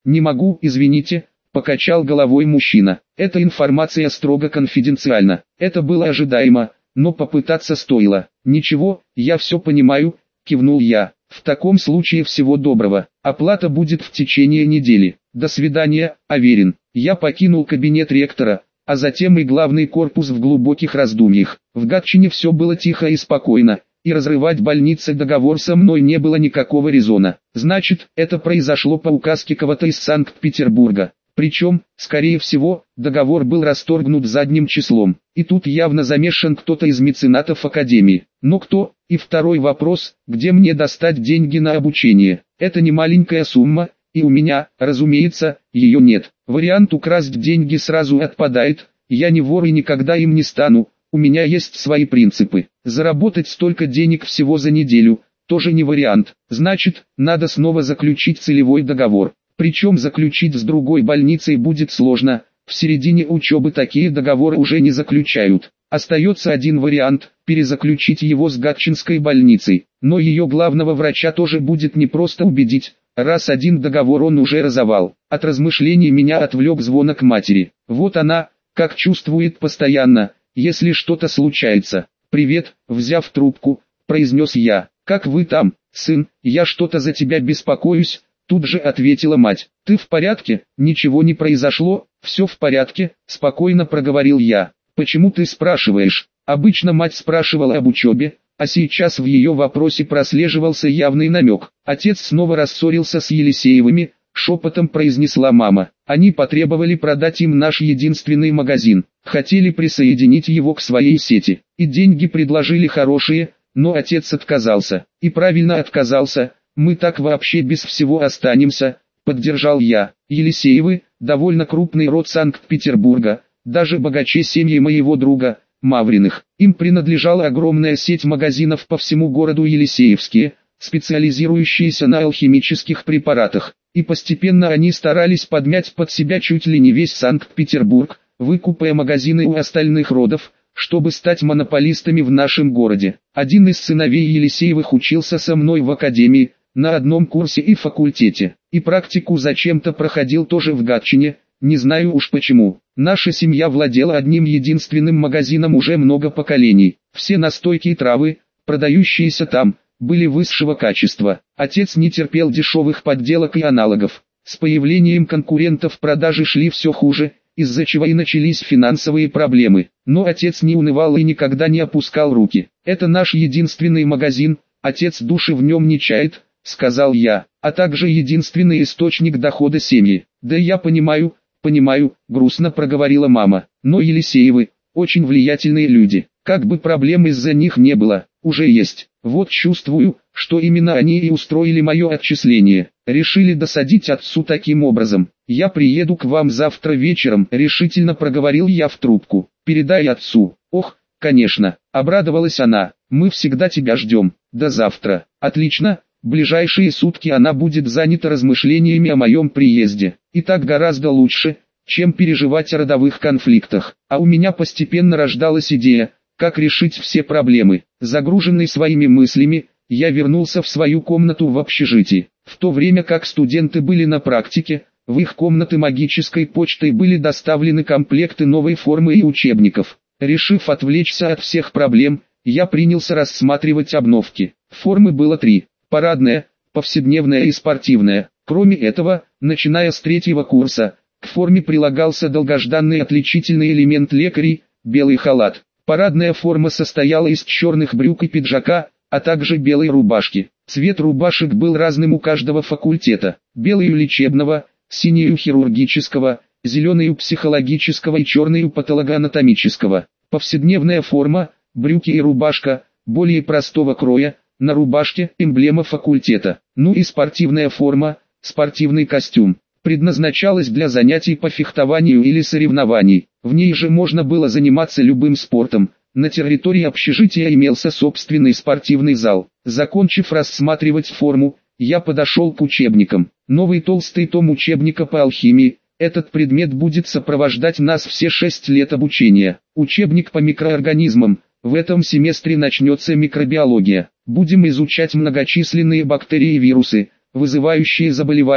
Не могу, извините, покачал головой мужчина. Эта информация строго конфиденциальна. Это было ожидаемо, но попытаться стоило. Ничего, я все понимаю, кивнул я. В таком случае всего доброго. Оплата будет в течение недели. До свидания, Аверин. Я покинул кабинет ректора, а затем и главный корпус в глубоких раздумьях. В Гатчине все было тихо и спокойно, и разрывать больнице договор со мной не было никакого резона. Значит, это произошло по указке кого-то из Санкт-Петербурга. Причем, скорее всего, договор был расторгнут задним числом. И тут явно замешан кто-то из меценатов Академии. Но кто? И второй вопрос, где мне достать деньги на обучение? Это не маленькая сумма, и у меня, разумеется, ее нет. Вариант украсть деньги сразу отпадает, я не вор и никогда им не стану, у меня есть свои принципы. Заработать столько денег всего за неделю, тоже не вариант. Значит, надо снова заключить целевой договор. Причем заключить с другой больницей будет сложно, в середине учебы такие договоры уже не заключают. Остается один вариант – перезаключить его с Гатчинской больницей. Но ее главного врача тоже будет непросто убедить, раз один договор он уже разорвал. От размышлений меня отвлек звонок матери. Вот она, как чувствует постоянно, если что-то случается. «Привет», взяв трубку, произнес я. «Как вы там, сын, я что-то за тебя беспокоюсь». Тут же ответила мать. «Ты в порядке? Ничего не произошло?» «Все в порядке», спокойно проговорил я. «Почему ты спрашиваешь?» Обычно мать спрашивала об учебе, а сейчас в ее вопросе прослеживался явный намек. Отец снова рассорился с Елисеевыми, шепотом произнесла мама. Они потребовали продать им наш единственный магазин. Хотели присоединить его к своей сети. И деньги предложили хорошие, но отец отказался. И правильно отказался. «Мы так вообще без всего останемся», — поддержал я. Елисеевы, довольно крупный род Санкт-Петербурга, даже богаче семьи моего друга, Мавриных. Им принадлежала огромная сеть магазинов по всему городу Елисеевске, специализирующиеся на алхимических препаратах. И постепенно они старались подмять под себя чуть ли не весь Санкт-Петербург, выкупая магазины у остальных родов, чтобы стать монополистами в нашем городе. Один из сыновей Елисеевых учился со мной в академии, на одном курсе и факультете, и практику зачем-то проходил тоже в Гатчине, не знаю уж почему. Наша семья владела одним единственным магазином уже много поколений. Все настойки и травы, продающиеся там, были высшего качества. Отец не терпел дешевых подделок и аналогов. С появлением конкурентов продажи шли все хуже, из-за чего и начались финансовые проблемы. Но отец не унывал и никогда не опускал руки. «Это наш единственный магазин, отец души в нем не чает», — сказал я, «а также единственный источник дохода семьи». «Да я понимаю, грустно проговорила мама. «Но Елисеевы, очень влиятельные люди. Как бы проблем из-за них не было, уже есть. Вот чувствую, что именно они и устроили мое отчисление. Решили досадить отцу таким образом. Я приеду к вам завтра вечером», — решительно проговорил я в трубку. «Передай отцу». «Ох, конечно», — обрадовалась она. «Мы всегда тебя ждем. До завтра». «Отлично». Ближайшие сутки она будет занята размышлениями о моем приезде. И так гораздо лучше, чем переживать о родовых конфликтах. А у меня постепенно рождалась идея, как решить все проблемы. Загруженный своими мыслями, я вернулся в свою комнату в общежитии. В то время как студенты были на практике, в их комнаты магической почтой были доставлены комплекты новой формы и учебников. Решив отвлечься от всех проблем, я принялся рассматривать обновки. Формы было 3. Парадная, повседневная и спортивная. Кроме этого, начиная с 3-го курса, к форме прилагался долгожданный отличительный элемент лекарей – белый халат. Парадная форма состояла из черных брюк и пиджака, а также белой рубашки. Цвет рубашек был разным у каждого факультета. Белый у лечебного, синий у хирургического, зеленый у психологического и черный у патологоанатомического. Повседневная форма, брюки и рубашка, более простого кроя, на рубашке эмблема факультета. Ну и спортивная форма, спортивный костюм, предназначалась для занятий по фехтованию или соревнований. В ней же можно было заниматься любым спортом. На территории общежития имелся собственный спортивный зал. Закончив рассматривать форму, я подошел к учебникам. Новый толстый том учебника по алхимии. Этот предмет будет сопровождать нас все 6 лет обучения. Учебник по микроорганизмам. В этом семестре начнется микробиология. Будем изучать многочисленные бактерии и вирусы, вызывающие заболевания,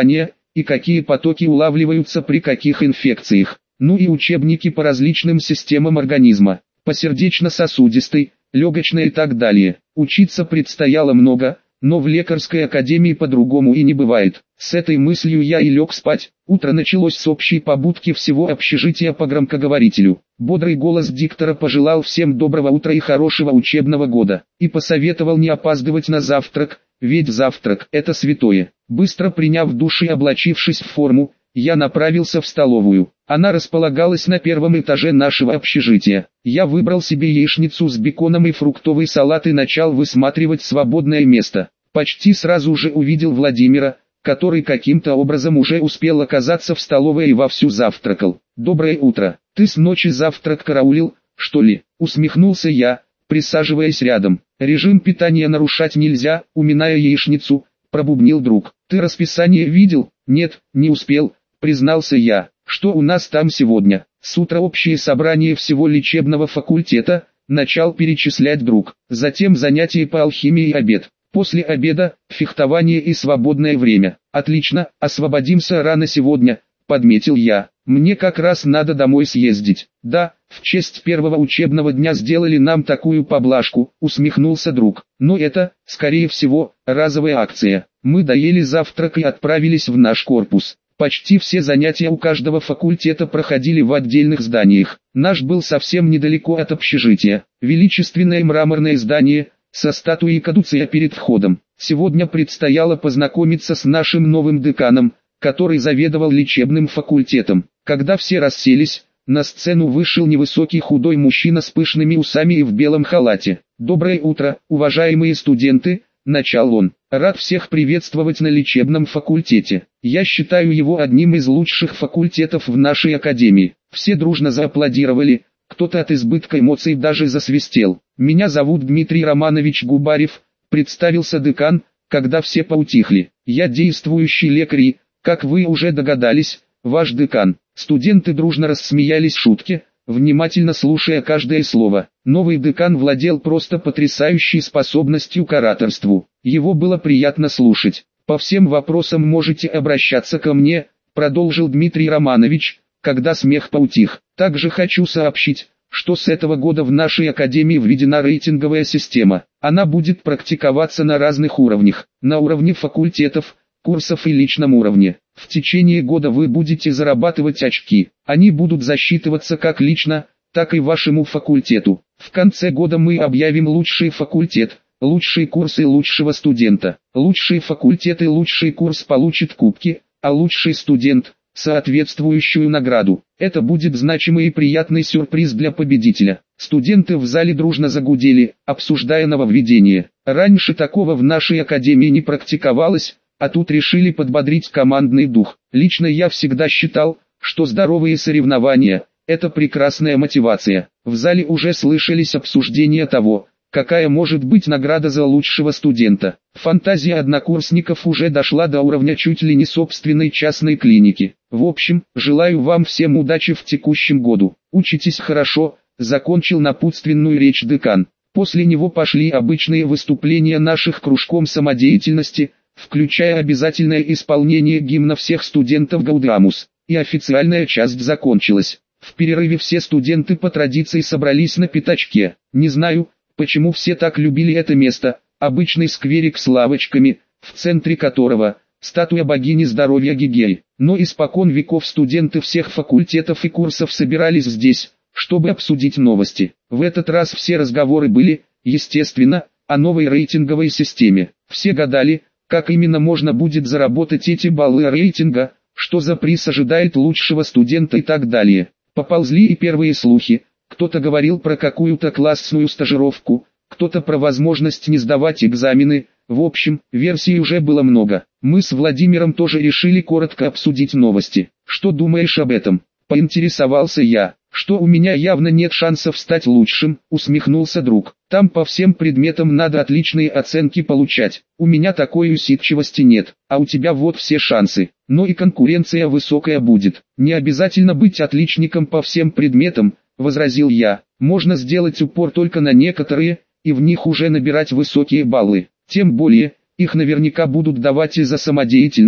и какие потоки улавливаются при каких инфекциях. Ну и учебники по различным системам организма, по сердечно-сосудистой, легочной и так далее. Учиться предстояло много, но в лекарской академии по-другому и не бывает. С этой мыслью я и лег спать. Утро началось с общей побудки всего общежития по громкоговорителю. Бодрый голос диктора пожелал всем доброго утра и хорошего учебного года, и посоветовал не опаздывать на завтрак, ведь завтрак – это святое. Быстро приняв душ и облачившись в форму, я направился в столовую. Она располагалась на первом этаже нашего общежития. Я выбрал себе яичницу с беконом и фруктовый салат и начал высматривать свободное место. Почти сразу же увидел Владимира, который каким-то образом уже успел оказаться в столовой и вовсю завтракал. «Доброе утро. Ты с ночи завтрак караулил, что ли?» — усмехнулся я, присаживаясь рядом. «Режим питания нарушать нельзя», — уминая яичницу, пробубнил друг. «Ты расписание видел?» «Нет, не успел», — признался я. «Что у нас там сегодня?» «С утра общее собрание всего лечебного факультета», — начал перечислять друг. «Затем занятия по алхимии и обед. После обеда – фехтование и свободное время». «Отлично, освободимся рано сегодня», – подметил я. «Мне как раз надо домой съездить». «Да, в честь первого учебного дня сделали нам такую поблажку», – усмехнулся друг. «Но это, скорее всего, разовая акция». Мы доели завтрак и отправились в наш корпус. Почти все занятия у каждого факультета проходили в отдельных зданиях. Наш был совсем недалеко от общежития. Величественное мраморное здание – со статуей Кадуция перед входом. Сегодня предстояло познакомиться с нашим новым деканом, который заведовал лечебным факультетом. Когда все расселись, на сцену вышел невысокий худой мужчина с пышными усами и в белом халате. «Доброе утро, уважаемые студенты», — начал он. «Рад всех приветствовать на лечебном факультете. Я считаю его одним из лучших факультетов в нашей академии». Все дружно зааплодировали. Кто-то от избытка эмоций даже засвистел. «Меня зовут Дмитрий Романович Губарев», — представился декан, когда все поутихли. «Я действующий лекарь и, как вы уже догадались, ваш декан». Студенты дружно рассмеялись шутке, внимательно слушая каждое слово. Новый декан владел просто потрясающей способностью к ораторству. Его было приятно слушать. «По всем вопросам можете обращаться ко мне», — продолжил Дмитрий Романович, когда смех поутих. «Также хочу сообщить, что с этого года в нашей академии введена рейтинговая система. Она будет практиковаться на разных уровнях, на уровне факультетов, курсов и личном уровне. В течение года вы будете зарабатывать очки. Они будут засчитываться как лично, так и вашему факультету. В конце года мы объявим лучший факультет, лучший курс и лучшего студента. Лучший факультет и лучший курс получат кубки, а лучший студент – соответствующую награду. Это будет значимый и приятный сюрприз для победителя». Студенты в зале дружно загудели, обсуждая нововведение. Раньше такого в нашей академии не практиковалось, а тут решили подбодрить командный дух. Лично я всегда считал, что здоровые соревнования – это прекрасная мотивация. В зале уже слышались обсуждения того, какая может быть награда за лучшего студента. Фантазия однокурсников уже дошла до уровня чуть ли не собственной частной клиники. В общем, желаю вам всем удачи в текущем году. Учитесь хорошо, закончил напутственную речь декан. После него пошли обычные выступления наших кружком самодеятельности, включая обязательное исполнение гимна всех студентов Гаудамус. И официальная часть закончилась. В перерыве все студенты по традиции собрались на пятачке. Не знаю, почему все так любили это место, обычный скверик с лавочками, в центре которого статуя богини здоровья Гигеи. Но испокон веков студенты всех факультетов и курсов собирались здесь, чтобы обсудить новости. В этот раз все разговоры были, естественно, о новой рейтинговой системе. Все гадали, как именно можно будет заработать эти баллы рейтинга, что за приз ожидает лучшего студента и так далее. Поползли и первые слухи. Кто-то говорил про какую-то классную стажировку, кто-то про возможность не сдавать экзамены. В общем, версий уже было много. Мы с Владимиром тоже решили коротко обсудить новости. «Что думаешь об этом?» – поинтересовался я. «Что у меня явно нет шансов стать лучшим», – усмехнулся друг. «Там по всем предметам надо отличные оценки получать. У меня такой усидчивости нет, а у тебя вот все шансы. Но и конкуренция высокая будет. Не обязательно быть отличником по всем предметам», – возразил я. «Можно сделать упор только на некоторые, и в них уже набирать высокие баллы. Тем более, их наверняка будут давать и за самодеятельность,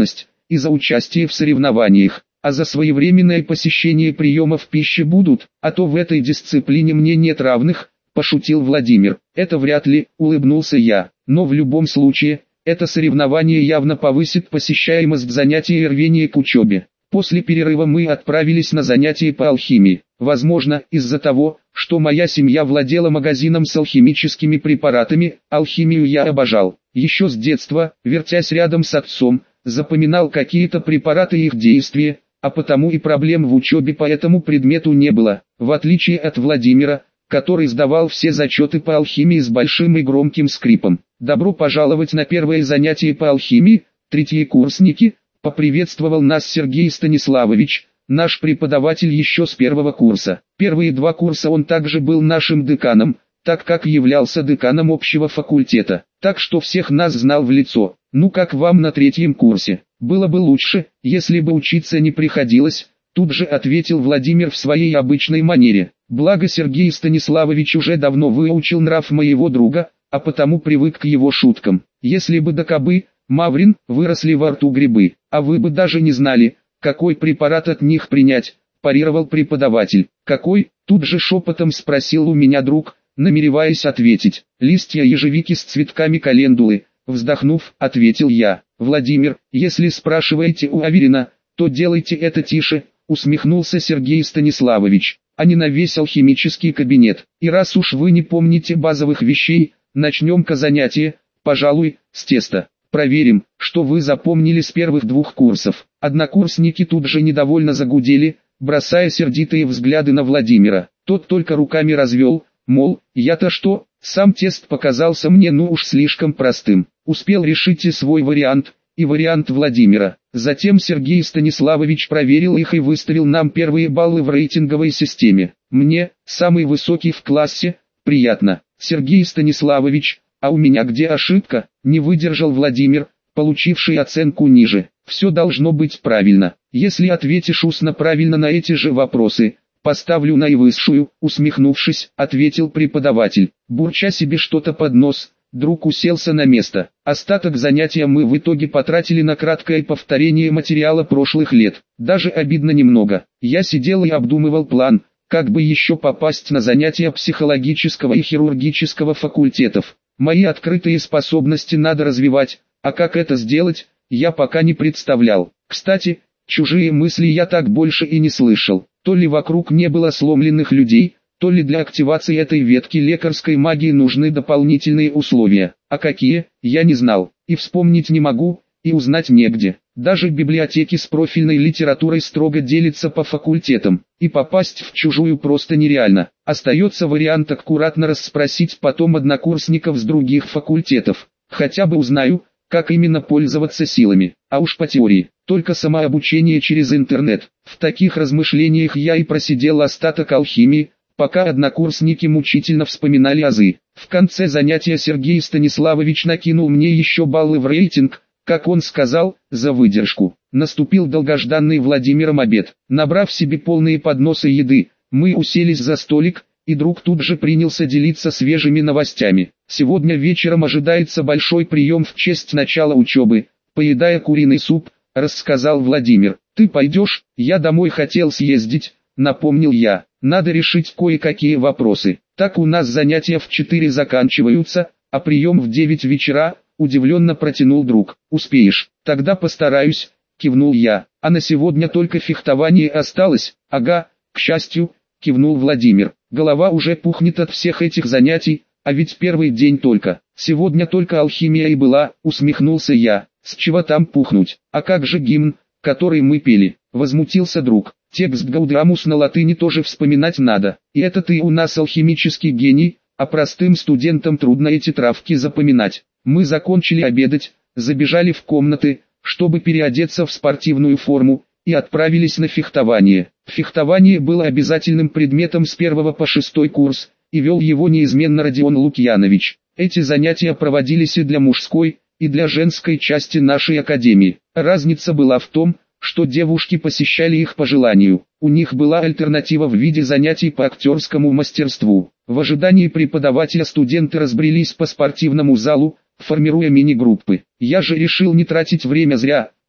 и за участие в соревнованиях, а за своевременное посещение приемов пищи будут, а то в этой дисциплине мне нет равных, пошутил Владимир. Это вряд ли, улыбнулся я, но в любом случае, это соревнование явно повысит посещаемость занятий и рвение к учебе. После перерыва мы отправились на занятия по алхимии. Возможно, из-за того, что моя семья владела магазином с алхимическими препаратами, алхимию я обожал. Еще с детства, вертясь рядом с отцом, запоминал какие-то препараты и их действия, а потому и проблем в учебе по этому предмету не было. В отличие от Владимира, который сдавал все зачеты по алхимии с большим и громким скрипом. «Добро пожаловать на первое занятие по алхимии, третьекурсники», поприветствовал нас Сергей Станиславович, наш преподаватель еще с первого курса. Первые 2 курса он также был нашим деканом, так как являлся деканом общего факультета, так что всех нас знал в лицо. «Ну как вам на 3-м курсе? Было бы лучше, если бы учиться не приходилось», тут же ответил Владимир в своей обычной манере. Благо Сергей Станиславович уже давно выучил нрав моего друга, а потому привык к его шуткам. «Если бы да кабы, Маврин, выросли во рту грибы, а вы бы даже не знали, какой препарат от них принять», парировал преподаватель. «Какой?» — тут же шепотом спросил у меня друг, намереваясь ответить. «Листья ежевики с цветками календулы», вздохнув, ответил я. «Владимир, если спрашиваете у Аверина, то делайте это тише», усмехнулся Сергей Станиславович, «а не на весь алхимический кабинет. И раз уж вы не помните базовых вещей, начнем-ка занятие, пожалуй, с теста. Проверим, что вы запомнили с первых 2 курсов». Однокурсники тут же недовольно загудели, бросая сердитые взгляды на Владимира. Тот только руками развел, мол, я-то что, сам тест показался мне ну уж слишком простым. Успел решить и свой вариант, и вариант Владимира. Затем Сергей Станиславович проверил их и выставил нам первые баллы в рейтинговой системе. Мне, самый высокий в классе, приятно. Сергей Станиславович, а у меня где ошибка? Не выдержал Владимир, получивший оценку ниже. Все должно быть правильно. Если ответишь устно правильно на эти же вопросы, поставлю наивысшую, усмехнувшись, ответил преподаватель. Бурча себе что-то под нос, друг уселся на место. Остаток занятия мы в итоге потратили на краткое повторение материала прошлых лет. Даже обидно немного. Я сидел и обдумывал план, как бы еще попасть на занятия психологического и хирургического факультетов. Мои открытые способности надо развивать, а как это сделать, я пока не представлял. Кстати, чужие мысли я так больше и не слышал. То ли вокруг не было сломленных людей, то ли для активации этой ветки лекарской магии нужны дополнительные условия. А какие, я не знал, и вспомнить не могу, и узнать негде. Даже библиотеки с профильной литературой строго делятся по факультетам, и попасть в чужую просто нереально. Остается вариант аккуратно расспросить потом однокурсников с других факультетов. Хотя бы узнаю, как именно пользоваться силами, а уж по теории, только самообучение через интернет. В таких размышлениях я и просидел остаток алхимии, пока однокурсники мучительно вспоминали азы. В конце занятия Сергей Станиславович накинул мне еще баллы в рейтинг, как он сказал, за выдержку. Наступил долгожданный Владимиром обед. Набрав себе полные подносы еды, мы уселись за столик, и друг тут же принялся делиться свежими новостями. Сегодня вечером ожидается большой прием в честь начала учебы. Поедая куриный суп, рассказал Владимир. «Ты пойдешь?» «Я домой хотел съездить», напомнил я. «Надо решить кое-какие вопросы. Так у нас занятия в 4 заканчиваются, а прием в 9 вечера», удивленно протянул друг. «Успеешь?» «Тогда постараюсь», кивнул я. «А на сегодня только фехтование осталось?» «Ага, к счастью», кивнул Владимир. «Голова уже пухнет от всех этих занятий, а ведь первый день только. Сегодня только алхимия и была», усмехнулся я. «С чего там пухнуть? А как же гимн, который мы пели?» Возмутился друг. «Текст Гаудамус на латыни тоже вспоминать надо. И это ты у нас алхимический гений, а простым студентам трудно эти травки запоминать». Мы закончили обедать, забежали в комнаты, чтобы переодеться в спортивную форму, и отправились на фехтование. Фехтование было обязательным предметом с 1 по 6 курс, и вел его неизменно Родион Лукьянович. Эти занятия проводились и для мужской, и для женской части нашей академии. Разница была в том, что девушки посещали их по желанию. У них была альтернатива в виде занятий по актерскому мастерству. В ожидании преподавателя студенты разбрелись по спортивному залу, формируя мини-группы. Я же решил не тратить время зря,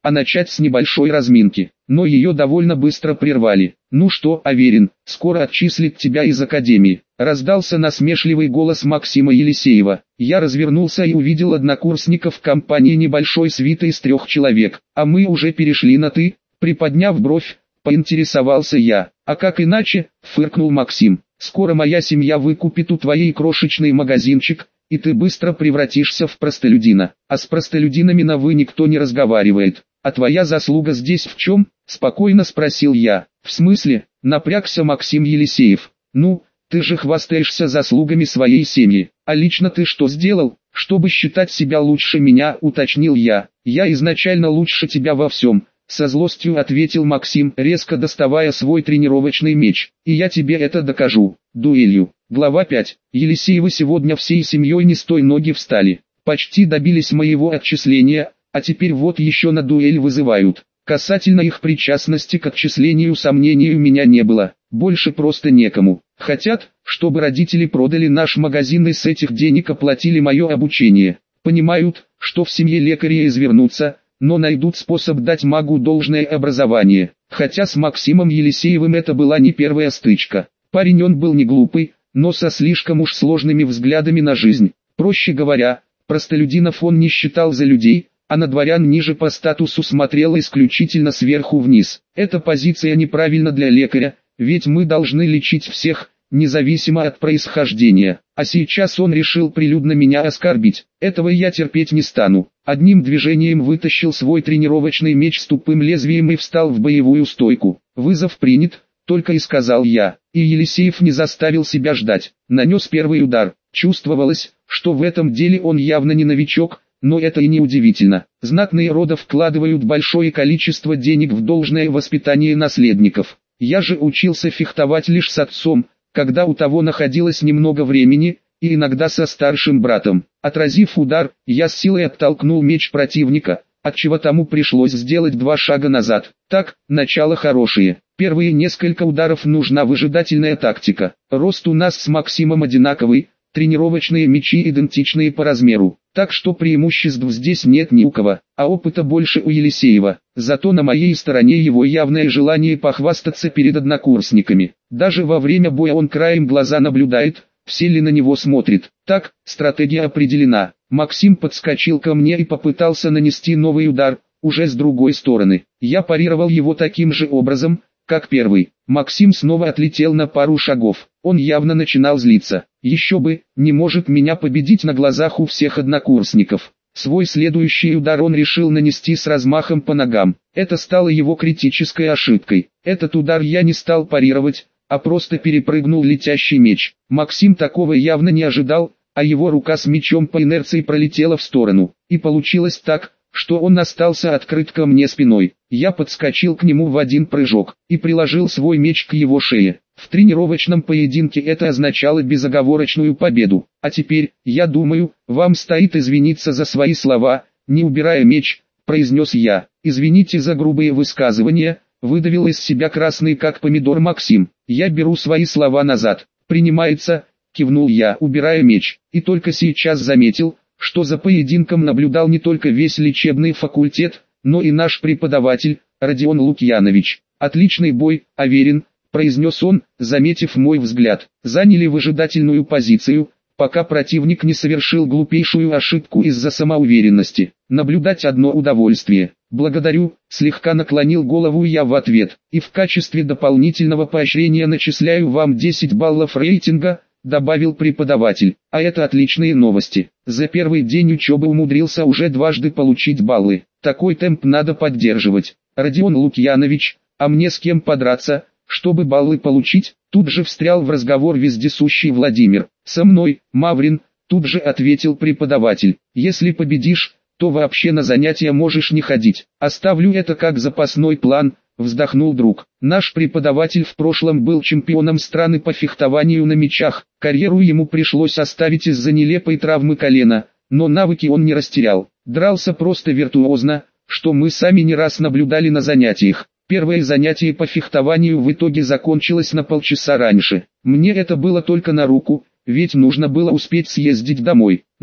а начать с небольшой разминки. Но ее довольно быстро прервали. «Ну что, Аверин, скоро отчислят тебя из академии», — раздался насмешливый голос Максима Елисеева. Я развернулся и увидел однокурсников в компании небольшой свиты из 3 человек. «А мы уже перешли на «ты», — приподняв бровь, поинтересовался я. «А как иначе?» — фыркнул Максим. «Скоро моя семья выкупит у твоей крошечный магазинчик, и ты быстро превратишься в простолюдина. А с простолюдинами на «вы» никто не разговаривает. А твоя заслуга здесь в чем?» — спокойно спросил я. «В смысле?» — напрягся Максим Елисеев. «Ну, ты же хвастаешься заслугами своей семьи. А лично ты что сделал, чтобы считать себя лучше меня?» — уточнил я. «Я изначально лучше тебя во всем», — со злостью ответил Максим, резко доставая свой тренировочный меч. «И я тебе это докажу. Дуэлью». Глава 5. Елисеевы сегодня всей семьей не с той ноги встали. Почти добились моего отчисления, а теперь вот еще на дуэль вызывают. Касательно их причастности к отчислению сомнений у меня не было. Больше просто некому. Хотят, чтобы родители продали наш магазин и с этих денег оплатили мое обучение. Понимают, что в семье лекаря извернутся, но найдут способ дать магу должное образование. Хотя с Максимом Елисеевым это была не первая стычка. Парень он был не глупый, но со слишком уж сложными взглядами на жизнь. Проще говоря, простолюдинов он не считал за людей, а на дворян ниже по статусу смотрел исключительно сверху вниз. Эта позиция неправильна для лекаря, ведь мы должны лечить всех, независимо от происхождения. А сейчас он решил прилюдно меня оскорбить. Этого я терпеть не стану. Одним движением вытащил свой тренировочный меч с тупым лезвием и встал в боевую стойку. «Вызов принят», — только и сказал я. И Елисеев не заставил себя ждать. Нанес первый удар. Чувствовалось, что в этом деле он явно не новичок, но это и не удивительно. Знатные рода вкладывают большое количество денег в должное воспитание наследников. Я же учился фехтовать лишь с отцом, когда у того находилось немного времени, и иногда со старшим братом. Отразив удар, я с силой оттолкнул меч противника, отчего тому пришлось сделать 2 шага назад. Так, начало хорошее. Первые несколько ударов нужна выжидательная тактика. Рост у нас с Максимом одинаковый, тренировочные мечи идентичные по размеру, так что преимуществ здесь нет ни у кого, а опыта больше у Елисеева. Зато на моей стороне его явное желание похвастаться перед однокурсниками. Даже во время боя он краем глаза наблюдает, все ли на него смотрят. Так, стратегия определена. Максим подскочил ко мне и попытался нанести новый удар, уже с другой стороны. Я парировал его таким же образом, как первый. Максим снова отлетел на пару шагов. Он явно начинал злиться. Еще бы, не может меня победить на глазах у всех однокурсников. Свой следующий удар он решил нанести с размахом по ногам. Это стало его критической ошибкой. Этот удар я не стал парировать, а просто перепрыгнул летящий меч. Максим такого явно не ожидал, а его рука с мечом по инерции пролетела в сторону. И получилось так, что он остался открыт ко мне спиной. Я подскочил к нему в один прыжок и приложил свой меч к его шее. В тренировочном поединке это означало безоговорочную победу. А теперь, я думаю, вам стоит извиниться за свои слова, не убирая меч, произнес я. Извините за грубые высказывания, выдавил из себя красный как помидор Максим. Я беру свои слова назад. Принимается, кивнул я, убирая меч. И только сейчас заметил, что за поединком наблюдал не только весь лечебный факультет, но и наш преподаватель, Родион Лукьянович. «Отличный бой, Аверин», — произнес он, заметив мой взгляд. Заняли выжидательную позицию, пока противник не совершил глупейшую ошибку из-за самоуверенности. Наблюдать одно удовольствие. «Благодарю», — слегка наклонил голову я в ответ. «И в качестве дополнительного поощрения начисляю вам 10 баллов рейтинга», — добавил преподаватель. «А это отличные новости. За первый день учебы умудрился уже дважды получить баллы. Такой темп надо поддерживать. Родион Лукьянович, а мне с кем подраться, чтобы баллы получить?» Тут же встрял в разговор вездесущий Владимир. «Со мной, Маврин», — тут же ответил преподаватель. «Если победишь, то вообще на занятия можешь не ходить. Оставлю это как запасной план», — вздохнул друг. «Наш преподаватель в прошлом был чемпионом страны по фехтованию на мечах. Карьеру ему пришлось оставить из-за нелепой травмы колена, но навыки он не растерял. Дрался просто виртуозно, что мы сами не раз наблюдали на занятиях. Первое занятие по фехтованию в итоге закончилось на полчаса раньше. Мне это было только на руку, ведь нужно было успеть съездить домой.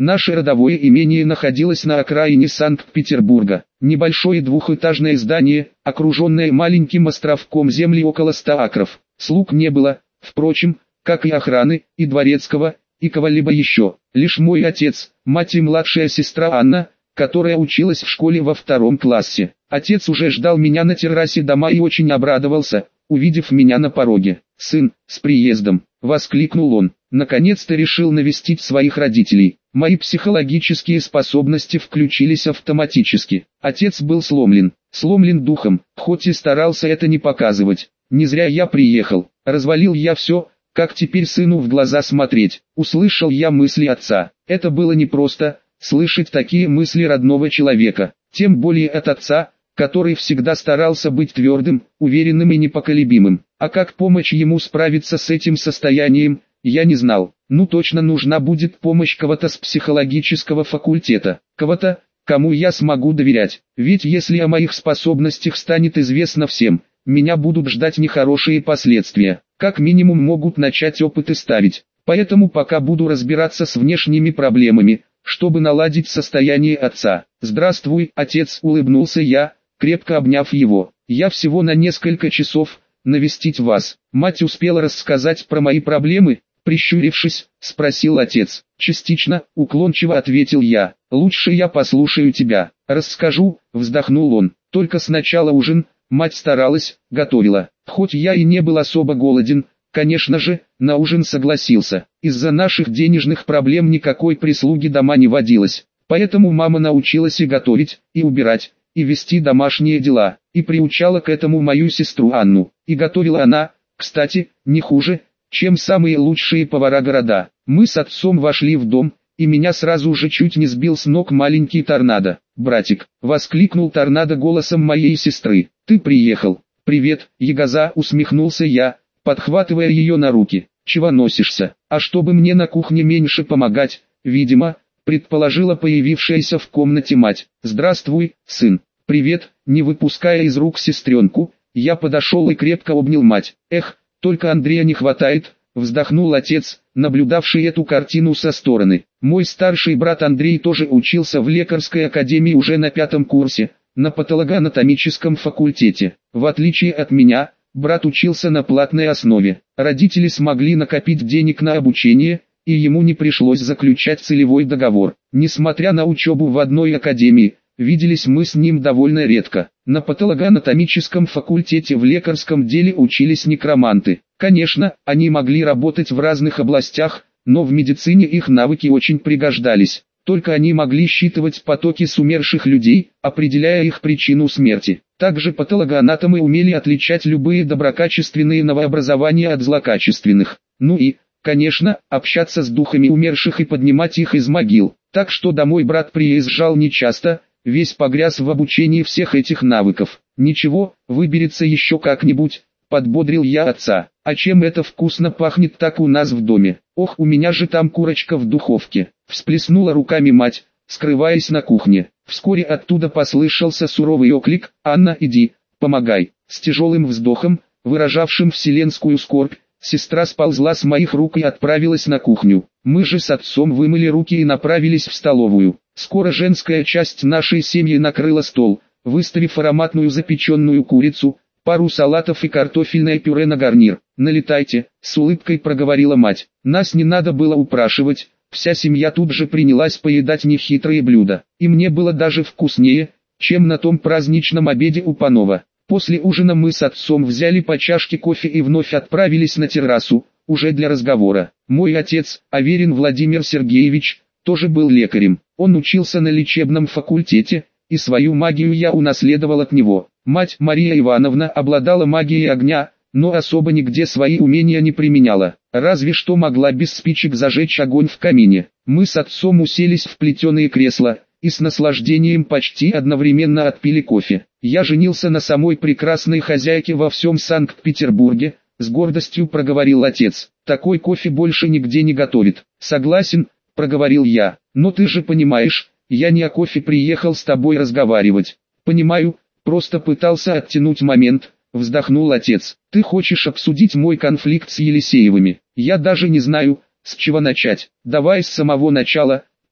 Наше родовое имение находилось на окраине Санкт-Петербурга. Небольшое двухэтажное здание, окруженное маленьким островком земли около 100 акров. Слуг не было, впрочем, как и охраны, и дворецкого, и кого-либо еще. Лишь мой отец, мать и младшая сестра Анна, которая училась в школе во 2 классе. Отец уже ждал меня на террасе дома и очень обрадовался, увидев меня на пороге. «Сын, с приездом!» — воскликнул он. «Наконец-то решил навестить своих родителей». Мои психологические способности включились автоматически. Отец был сломлен духом, хоть и старался это не показывать. Не зря я приехал, развалил я все, как теперь сыну в глаза смотреть. Услышал я мысли отца. Это было непросто, слышать такие мысли родного человека, тем более от отца, который всегда старался быть твердым, уверенным и непоколебимым. А как помочь ему справиться с этим состоянием, я не знал. Ну точно нужна будет помощь кого-то с психологического факультета, кого-то, кому я смогу доверять. Ведь если о моих способностях станет известно всем, меня будут ждать нехорошие последствия. Как минимум могут начать опыты ставить. Поэтому пока буду разбираться с внешними проблемами, чтобы наладить состояние отца. «Здравствуй, отец», — улыбнулся я, крепко обняв его. «Я всего на несколько часов навестить вас». Мать успела рассказать про мои проблемы? Прищурившись, спросил отец. «Частично», — уклончиво ответил я. «Лучше я послушаю тебя». «Расскажу», — вздохнул он. «Только сначала ужин». Мать старалась, готовила. Хоть я и не был особо голоден, конечно же, на ужин согласился. Из-за наших денежных проблем никакой прислуги дома не водилось. Поэтому мама научилась и готовить, и убирать, и вести домашние дела. И приучала к этому мою сестру Анну. И готовила она, кстати, не хуже, чем самые лучшие повара города. Мы с отцом вошли в дом, и меня сразу же чуть не сбил с ног маленький торнадо. «Братик!» — воскликнул торнадо голосом моей сестры. «Ты приехал!» «Привет, ягоза!» — усмехнулся я, подхватывая ее на руки. «Чего носишься?» «А чтобы мне на кухне меньше помогать, видимо», — предположила появившаяся в комнате мать. «Здравствуй, сын!» «Привет!» — не выпуская из рук сестренку, я подошел и крепко обнял мать. «Эх, только Андрея не хватает», — вздохнул отец, наблюдавший эту картину со стороны. Мой старший брат Андрей тоже учился в лекарской академии уже на 5 курсе, на патологоанатомическом факультете. В отличие от меня, брат учился на платной основе. Родители смогли накопить денег на обучение, и ему не пришлось заключать целевой договор. Несмотря на учебу в одной академии, виделись мы с ним довольно редко. На патологоанатомическом факультете в лекарском деле учились некроманты. Конечно, они могли работать в разных областях, но в медицине их навыки очень пригождались. Только они могли считывать потоки с умерших людей, определяя их причину смерти. Также патологоанатомы умели отличать любые доброкачественные новообразования от злокачественных. Ну и, конечно, общаться с духами умерших и поднимать их из могил. Так что домой брат приезжал нечасто, весь погряз в обучении всех этих навыков. «Ничего, выберется еще как-нибудь», — подбодрил я отца. «А чем это вкусно пахнет так у нас в доме? Ох, у меня же там курочка в духовке», — всплеснула руками мать, скрываясь на кухне. Вскоре оттуда послышался суровый оклик: «Анна, иди, помогай». С тяжелым вздохом, выражавшим вселенскую скорбь, сестра сползла с моих рук и отправилась на кухню. Мы же с отцом вымыли руки и направились в столовую. Скоро женская часть нашей семьи накрыла стол, выставив ароматную запеченную курицу, пару салатов и картофельное пюре на гарнир. «Налетайте», — с улыбкой проговорила мать. Нас не надо было упрашивать, вся семья тут же принялась поедать нехитрые блюда. И мне было даже вкуснее, чем на том праздничном обеде у Панова. После ужина мы с отцом взяли по чашке кофе и вновь отправились на террасу, уже для разговора. Мой отец, Аверин Владимир Сергеевич, тоже был лекарем. Он учился на лечебном факультете, и свою магию я унаследовал от него. Мать Мария Ивановна обладала магией огня, но особо нигде свои умения не применяла. Разве что могла без спичек зажечь огонь в камине. Мы с отцом уселись в плетеные кресла, и с наслаждением почти одновременно отпили кофе. «Я женился на самой прекрасной хозяйке во всем Санкт-Петербурге», — с гордостью проговорил отец. «Такой кофе больше нигде не готовит». «Согласен», — проговорил я. «Но ты же понимаешь, я не о кофе приехал с тобой разговаривать». «Понимаю, просто пытался оттянуть момент», — вздохнул отец. «Ты хочешь обсудить мой конфликт с Елисеевыми? Я даже не знаю, с чего начать». «Давай с самого начала»,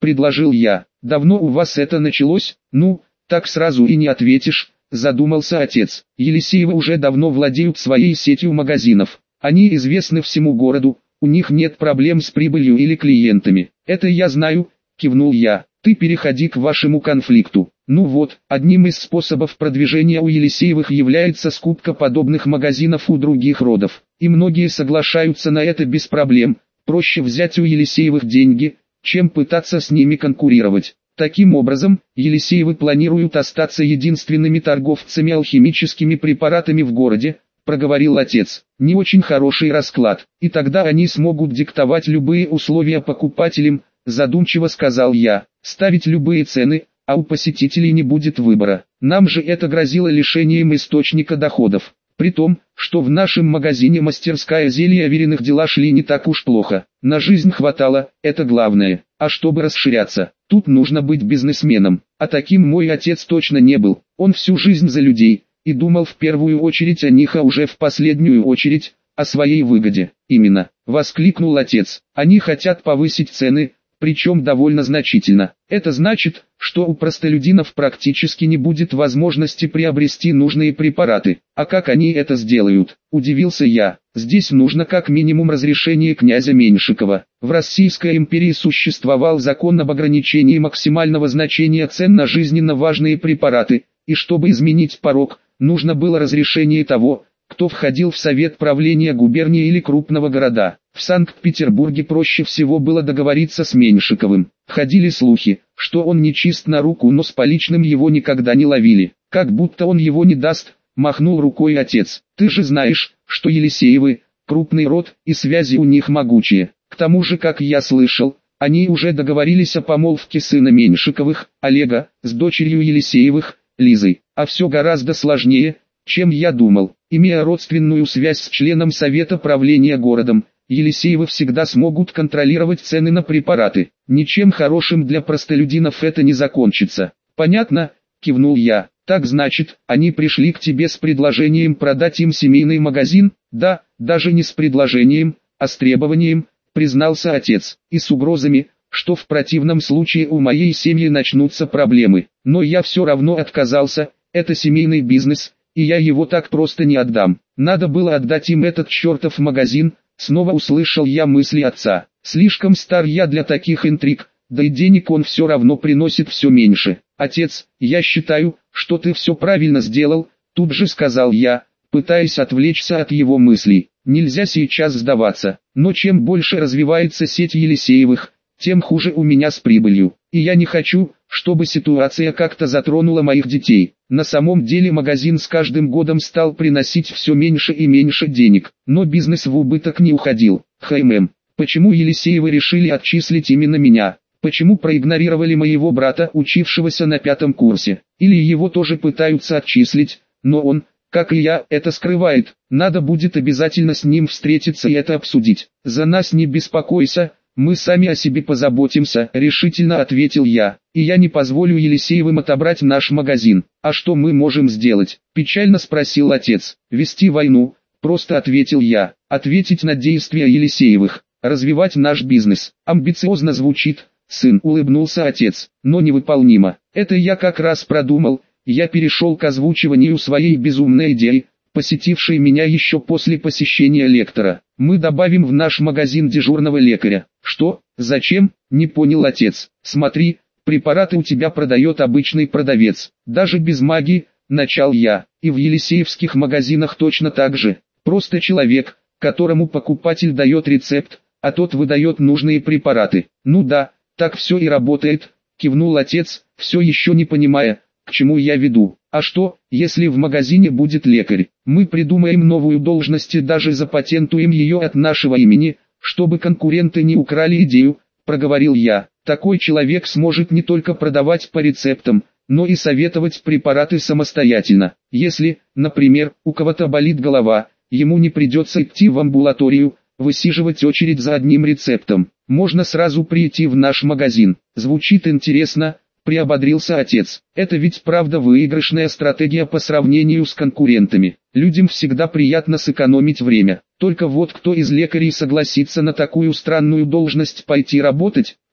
предложил я. Давно у вас это началось? Ну, так сразу и не ответишь, задумался отец. Елисеевы уже давно владеют своей сетью магазинов. Они известны всему городу, у них нет проблем с прибылью или клиентами. Это я знаю, кивнул я. Ты переходи к вашему конфликту. Ну вот, одним из способов продвижения у Елисеевых является скупка подобных магазинов у других родов. И многие соглашаются на это без проблем. Проще взять у Елисеевых деньги, чем пытаться с ними конкурировать. Таким образом, Елисеевы планируют остаться единственными торговцами алхимическими препаратами в городе, проговорил отец. Не очень хороший расклад. И тогда они смогут диктовать любые условия покупателям, задумчиво сказал я. Ставить любые цены, а у посетителей не будет выбора. Нам же это грозило лишением источника доходов. При том, что в нашем магазине мастерская зелья веренных дела шли не так уж плохо. На жизнь хватало, это главное. А чтобы расширяться, тут нужно быть бизнесменом. А таким мой отец точно не был. Он всю жизнь за людей, и думал в первую очередь о них, а уже в последнюю очередь о своей выгоде. Именно, воскликнул отец. Они хотят повысить цены, причем довольно значительно. Это значит, что у простолюдинов практически не будет возможности приобрести нужные препараты. А как они это сделают? Удивился я. Здесь нужно как минимум разрешение князя Меньшикова. В Российской империи существовал закон об ограничении максимального значения цен на жизненно важные препараты, и чтобы изменить порог, нужно было разрешение того, кто входил в совет правления губернии или крупного города. В Санкт-Петербурге проще всего было договориться с Меньшиковым. Ходили слухи, что он нечист на руку, но с поличным его никогда не ловили. Как будто он его не даст, махнул рукой отец. Ты же знаешь, что Елисеевы – крупный род, и связи у них могучие. К тому же, как я слышал, они уже договорились о помолвке сына Меньшиковых, Олега, с дочерью Елисеевых, Лизой. А все гораздо сложнее, чем я думал. Имея родственную связь с членом совета правления городом, Елисеевы всегда смогут контролировать цены на препараты. Ничем хорошим для простолюдинов это не закончится. Понятно, кивнул я. Так значит, они пришли к тебе с предложением продать им семейный магазин? Да, даже не с предложением, а с требованием, признался отец. И с угрозами, что в противном случае у моей семьи начнутся проблемы. Но я все равно отказался, это семейный бизнес, и я его так просто не отдам. Надо было отдать им этот чертов магазин. Снова услышал я мысли отца. Слишком стар я для таких интриг, да и денег он все равно приносит все меньше. Отец, я считаю, что ты все правильно сделал, тут же сказал я, пытаясь отвлечься от его мыслей. Нельзя сейчас сдаваться, но чем больше развивается сеть Елисеевых, тем хуже у меня с прибылью. И я не хочу, чтобы ситуация как-то затронула моих детей. На самом деле магазин с каждым годом стал приносить все меньше и меньше денег, но бизнес в убыток не уходил. Почему Елисеевы решили отчислить именно меня? Почему проигнорировали моего брата, учившегося на 5 курсе? Или его тоже пытаются отчислить, но он, как и я, это скрывает. Надо будет обязательно с ним встретиться и это обсудить. За нас не беспокойся. «Мы сами о себе позаботимся», — решительно ответил я. «И я не позволю Елисеевым отобрать наш магазин». «А что мы можем сделать?» — печально спросил отец. «Вести войну», — просто ответил я. «Ответить на действия Елисеевых. Развивать наш бизнес». Амбициозно звучит, сын, улыбнулся отец, но невыполнимо. Это я как раз продумал. Я перешел к озвучиванию своей безумной идеи, посетившей меня еще после посещения лектора. Мы добавим в наш магазин дежурного лекаря. Что? Зачем? Не понял отец. Смотри, препараты у тебя продает обычный продавец. Даже без магии, начал я. И в елисеевских магазинах точно так же. Просто человек, которому покупатель дает рецепт, а тот выдает нужные препараты. Ну да, так все и работает, кивнул отец, все еще не понимая, к чему я веду. А что, если в магазине будет лекарь? Мы придумаем новую должность и даже запатентуем ее от нашего имени, чтобы конкуренты не украли идею, проговорил я. Такой человек сможет не только продавать по рецептам, но и советовать препараты самостоятельно. Если, например, у кого-то болит голова, ему не придется идти в амбулаторию, высиживать очередь за одним рецептом. Можно сразу прийти в наш магазин. Звучит интересно, приободрился отец. Это ведь правда выигрышная стратегия по сравнению с конкурентами. Людям всегда приятно сэкономить время. Только вот кто из лекарей согласится на такую странную должность пойти работать?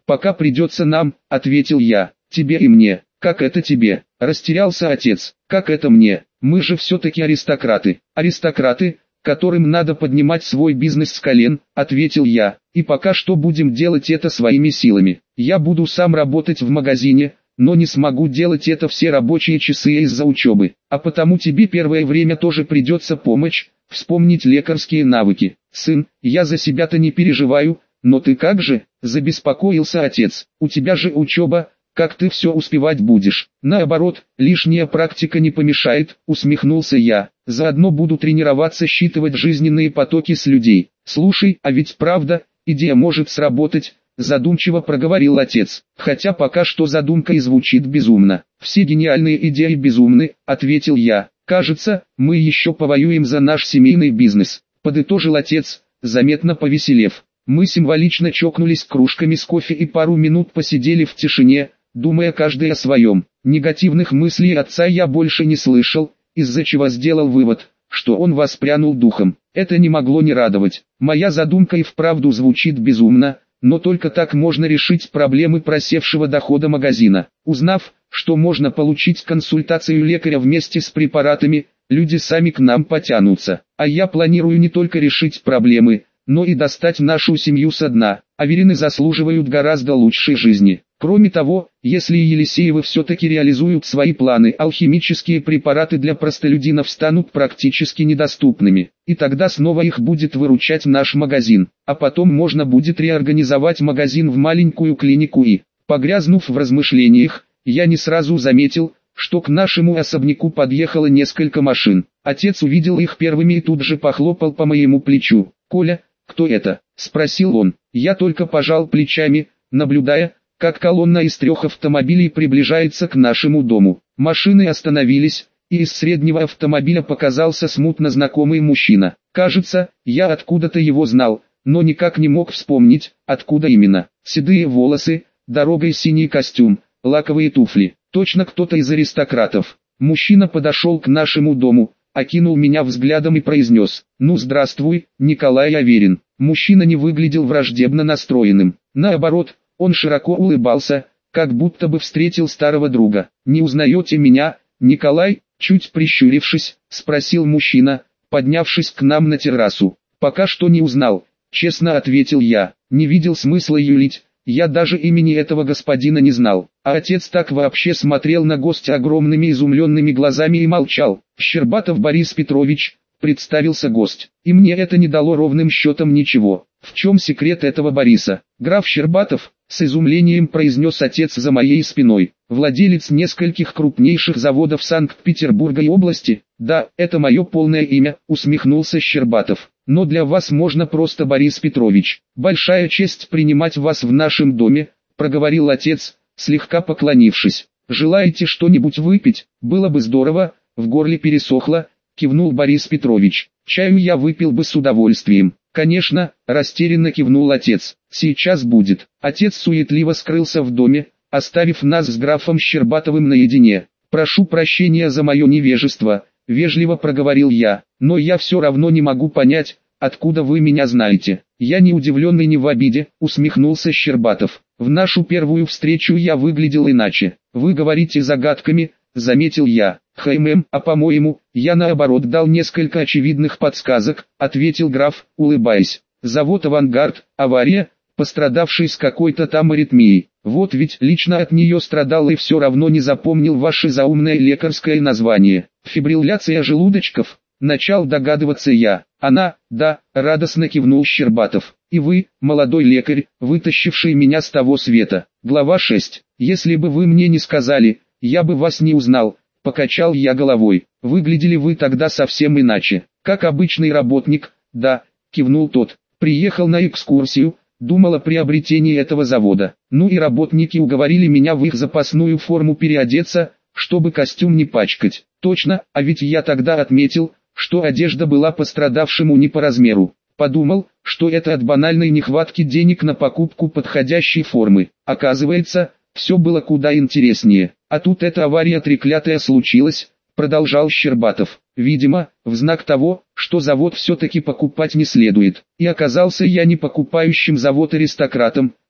«Пока придется нам», — ответил я. «Тебе и мне». «Как это тебе?» — растерялся отец. «Как это мне? Мы же все-таки аристократы». «Аристократы, которым надо поднимать свой бизнес с колен», — ответил я. «И пока что будем делать это своими силами. Я буду сам работать в магазине, но не смогу делать это все рабочие часы из-за учебы. А потому тебе первое время тоже придется помочь, вспомнить лекарские навыки. Сын, я за себя-то не переживаю, но ты как же?» — забеспокоился отец. «У тебя же учеба, как ты все успевать будешь?» «Наоборот, лишняя практика не помешает», — усмехнулся я. «Заодно буду тренироваться считывать жизненные потоки с людей». «Слушай, а ведь правда, идея может сработать», — задумчиво проговорил отец. «Хотя пока что задумка и звучит безумно». «Все гениальные идеи безумны», — ответил я. «Кажется, мы еще повоюем за наш семейный бизнес», — подытожил отец, заметно повеселев. Мы символично чокнулись кружками с кофе и пару минут посидели в тишине, думая каждый о своем. Негативных мыслей отца я больше не слышал, из-за чего сделал вывод, что он воспрянул духом. Это не могло не радовать. Моя задумка и вправду звучит безумно, но только так можно решить проблемы просевшего дохода магазина. Узнав, что можно получить консультацию лекаря вместе с препаратами, люди сами к нам потянутся. А я планирую не только решить проблемы, но и достать нашу семью со дна. Аверины заслуживают гораздо лучшей жизни. Кроме того, если Елисеевы все-таки реализуют свои планы, алхимические препараты для простолюдинов станут практически недоступными. И тогда снова их будет выручать наш магазин. А потом можно будет реорганизовать магазин в маленькую клинику и, погрязнув в размышлениях, я не сразу заметил, что к нашему особняку подъехало несколько машин. Отец увидел их первыми и тут же похлопал по моему плечу. «Коля, кто это?» — спросил он. Я только пожал плечами, наблюдая, как колонна из 3 автомобилей приближается к нашему дому. Машины остановились, и из среднего автомобиля показался смутно знакомый мужчина. Кажется, я откуда-то его знал, но никак не мог вспомнить, откуда именно. Седые волосы, дорогой синий костюм, лаковые туфли. Точно кто-то из аристократов. Мужчина подошел к нашему дому, окинул меня взглядом и произнес: «Ну здравствуй, Николай Аверин». Мужчина не выглядел враждебно настроенным. Наоборот, он широко улыбался, как будто бы встретил старого друга. «Не узнаете меня, Николай?» — чуть прищурившись, спросил мужчина, поднявшись к нам на террасу. «Пока что не узнал», — честно ответил я. Не видел смысла юлить, я даже имени этого господина не знал. А отец так вообще смотрел на гостя огромными изумленными глазами и молчал. «Щербатов Борис Петрович», — представился гость. И мне это не дало ровным счетом ничего. В чем секрет этого Бориса? «Граф Щербатов», — с изумлением произнес отец за моей спиной. «Владелец нескольких крупнейших заводов Санкт-Петербурга и области?» «Да, это мое полное имя», — усмехнулся Щербатов. «Но для вас можно просто Борис Петрович. Большая честь принимать вас в нашем доме», — проговорил отец, слегка поклонившись. «Желаете что-нибудь выпить? Было бы здорово», — в горле пересохло, кивнул Борис Петрович. «Чаю я выпил бы с удовольствием». «Конечно», — растерянно кивнул отец. «Сейчас будет». Отец суетливо скрылся в доме, оставив нас с графом Щербатовым наедине. «Прошу прощения за мое невежество», — вежливо проговорил я, «но я все равно не могу понять, откуда вы меня знаете». «Я не удивлен и не в обиде», — усмехнулся Щербатов. «В нашу первую встречу я выглядел иначе. Вы говорите загадками», — заметил я. «А по-моему, я наоборот дал несколько очевидных подсказок», — ответил граф, улыбаясь. «Завод «Авангард», авария, пострадавший с какой-то там аритмией. Вот ведь лично от нее страдал и все равно не запомнил ваше заумное лекарское название. Фибрилляция желудочков». Начал догадываться я. «Она, да», — радостно кивнул Щербатов. «И вы, молодой лекарь, вытащивший меня с того света». Глава 6. «Если бы вы мне не сказали, я бы вас не узнал», — покачал я головой. «Выглядели вы тогда совсем иначе. Как обычный работник». «Да», — кивнул тот. «Приехал на экскурсию, думал о приобретении этого завода. Ну и работники уговорили меня в их запасную форму переодеться, чтобы костюм не пачкать». «Точно, а ведь я тогда отметил, что одежда была пострадавшему не по размеру. Подумал, что это от банальной нехватки денег на покупку подходящей формы. Оказывается, все было куда интереснее. А тут эта авария треклятая случилась», — продолжал Щербатов. «Видимо, в знак того, что завод все-таки покупать не следует. И оказался я не покупающим завод аристократом,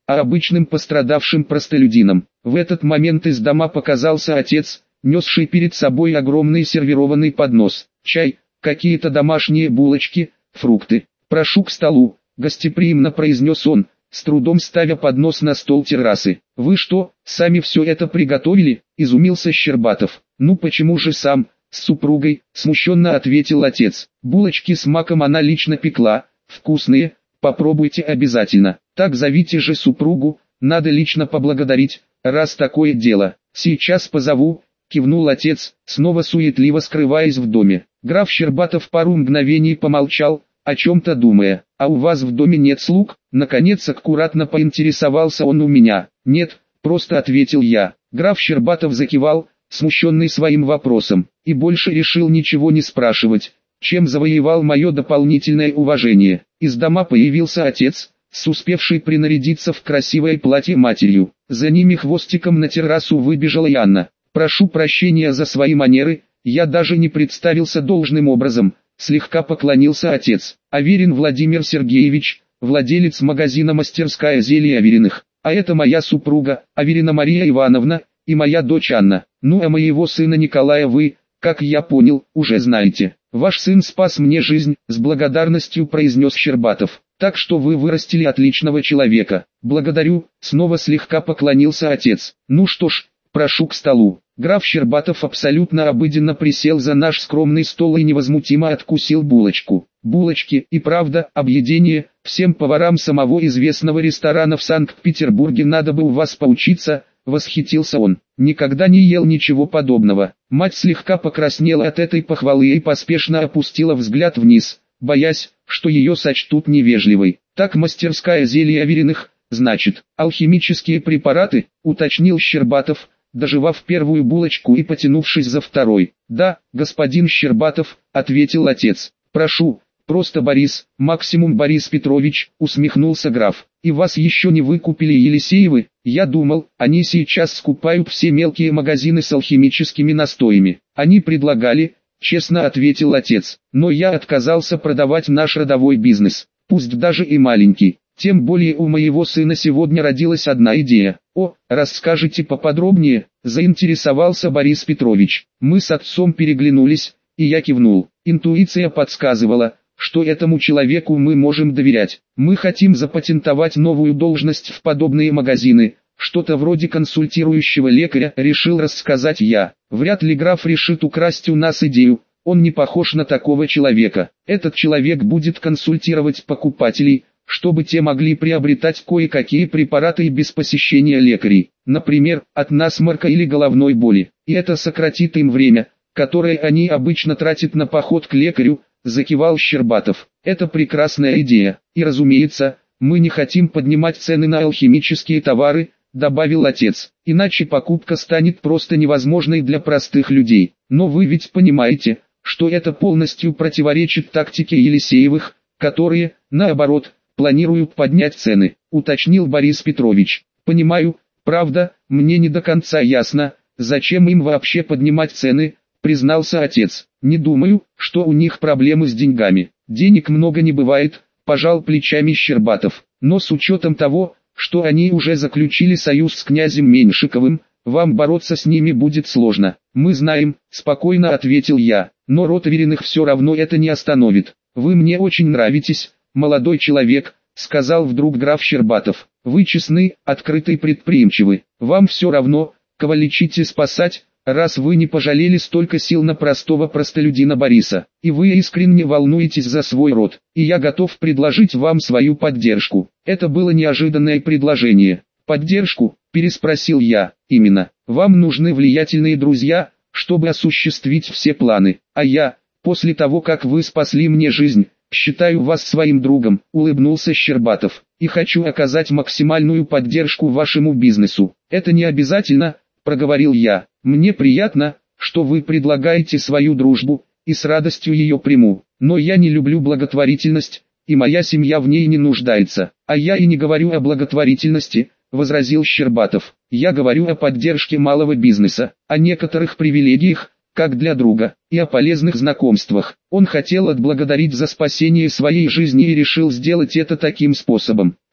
а обычным пострадавшим простолюдинам. В этот момент из дома показался отец, несший перед собой огромный сервированный поднос, чай, какие-то домашние булочки, фрукты. «Прошу к столу», — гостеприимно произнес он, с трудом ставя поднос на стол террасы. «Вы что, сами все это приготовили?» — изумился Щербатов. «Ну почему же сам, с супругой?» — смущенно ответил отец. «Булочки с маком она лично пекла, вкусные, попробуйте обязательно. Так зовите же супругу, надо лично поблагодарить, раз такое дело. Сейчас позову», — кивнул отец, снова суетливо скрываясь в доме. Граф Щербатов пару мгновений помолчал, о чем-то думая. «А у вас в доме нет слуг?» Наконец аккуратно поинтересовался он у меня. «Нет», — просто ответил я. Граф Щербатов закивал, смущенный своим вопросом, и больше решил ничего не спрашивать, чем завоевал мое дополнительное уважение. Из дома появился отец, успевший принарядиться в красивое платье матерью. За ними хвостиком на террасу выбежала Анна. «Прошу прощения за свои манеры, я даже не представился должным образом», — слегка поклонился отец. «Аверин Владимир Сергеевич, владелец магазина «Мастерская зелий Авериных», а это моя супруга, Аверина Мария Ивановна, и моя дочь Анна. Ну а моего сына Николая вы, как я понял, уже знаете. Ваш сын спас мне жизнь», — с благодарностью произнес Щербатов. «Так что вы вырастили отличного человека». «Благодарю», — снова слегка поклонился отец. «Ну что ж, прошу к столу». Граф Щербатов абсолютно обыденно присел за наш скромный стол и невозмутимо откусил булочку. Булочки и правда объедение, всем поварам самого известного ресторана в Санкт-Петербурге надо бы у вас поучиться, восхитился он. Никогда не ел ничего подобного. Мать слегка покраснела от этой похвалы и поспешно опустила взгляд вниз, боясь, что ее сочтут невежливой. «Так мастерская зелья Авериных, значит, алхимические препараты», уточнил Щербатов, доживав первую булочку и потянувшись за второй. «Да, господин Щербатов», — ответил отец. «Прошу, просто Борис, максимум Борис Петрович», — усмехнулся граф. «И вас еще не выкупили Елисеевы? Я думал, они сейчас скупают все мелкие магазины с алхимическими настоями. Они предлагали», — честно ответил отец. «Но я отказался продавать наш родовой бизнес, пусть даже и маленький. Тем более у моего сына сегодня родилась одна идея». «О, расскажите поподробнее», — заинтересовался Борис Петрович. Мы с отцом переглянулись, и я кивнул. Интуиция подсказывала, что этому человеку мы можем доверять. «Мы хотим запатентовать новую должность в подобные магазины, что-то вроде консультирующего лекаря», — решил рассказать я. «Вряд ли граф решит украсть у нас идею, он не похож на такого человека. Этот человек будет консультировать покупателей, чтобы те могли приобретать кое-какие препараты и без посещения лекарей, например, от насморка или головной боли. И это сократит им время, которое они обычно тратят на поход к лекарю», — закивал Щербатов. «Это прекрасная идея, и разумеется, мы не хотим поднимать цены на алхимические товары», — добавил отец, «иначе покупка станет просто невозможной для простых людей. Но вы ведь понимаете, что это полностью противоречит тактике Елисеевых, которые, наоборот, планируют поднять цены», — уточнил Борис Петрович. «Понимаю, правда, мне не до конца ясно, зачем им вообще поднимать цены», — признался отец. «Не думаю, что у них проблемы с деньгами. Денег много не бывает», — пожал плечами Щербатов. «Но с учетом того, что они уже заключили союз с князем Меньшиковым, вам бороться с ними будет сложно». «Мы знаем», — спокойно ответил я, — «но род Авериных все равно это не остановит. Вы мне очень нравитесь, молодой человек», — сказал вдруг граф Щербатов. «Вы честны, открыты и предприимчивы. Вам все равно, кого лечить и спасать, раз вы не пожалели столько сил на простого простолюдина Бориса. И вы искренне волнуетесь за свой род. И я готов предложить вам свою поддержку». Это было неожиданное предложение. «Поддержку?» — переспросил я. «Именно. Вам нужны влиятельные друзья, чтобы осуществить все планы. А я, после того как вы спасли мне жизнь, считаю вас своим другом», — улыбнулся Щербатов, — «и хочу оказать максимальную поддержку вашему бизнесу». «Это не обязательно», — проговорил я. «Мне приятно, что вы предлагаете свою дружбу, и с радостью ее приму. Но я не люблю благотворительность, и моя семья в ней не нуждается». «А я и не говорю о благотворительности», — возразил Щербатов. «Я говорю о поддержке малого бизнеса, о некоторых привилегиях, как для друга, и о полезных знакомствах». Он хотел отблагодарить за спасение своей жизни и решил сделать это таким способом.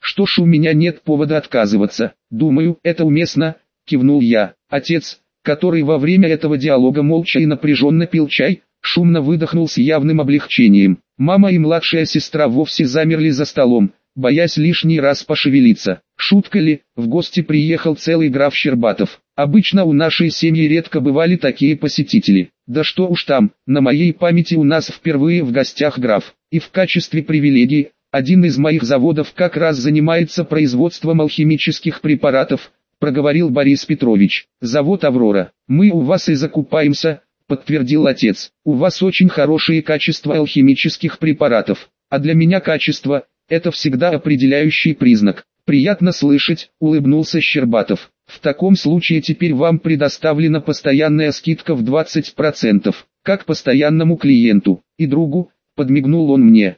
Что ж, у меня нет повода отказываться. Думаю, это уместно, кивнул я. Отец, который во время этого диалога молча и напряженно пил чай, шумно выдохнул с явным облегчением. Мама и младшая сестра вовсе замерли за столом, боясь лишний раз пошевелиться. Шутка ли, в гости приехал целый граф Щербатов. Обычно у нашей семьи редко бывали такие посетители. Да что уж там, на моей памяти у нас впервые в гостях граф. И в качестве привилегии, один из моих заводов как раз занимается производством алхимических препаратов, проговорил Борис Петрович. Завод «Аврора». Мы у вас и закупаемся, подтвердил отец. У вас очень хорошие качества алхимических препаратов. А для меня качество – это всегда определяющий признак. Приятно слышать, улыбнулся Щербатов. В таком случае теперь вам предоставлена постоянная скидка в 20%, как постоянному клиенту и другу, подмигнул он мне.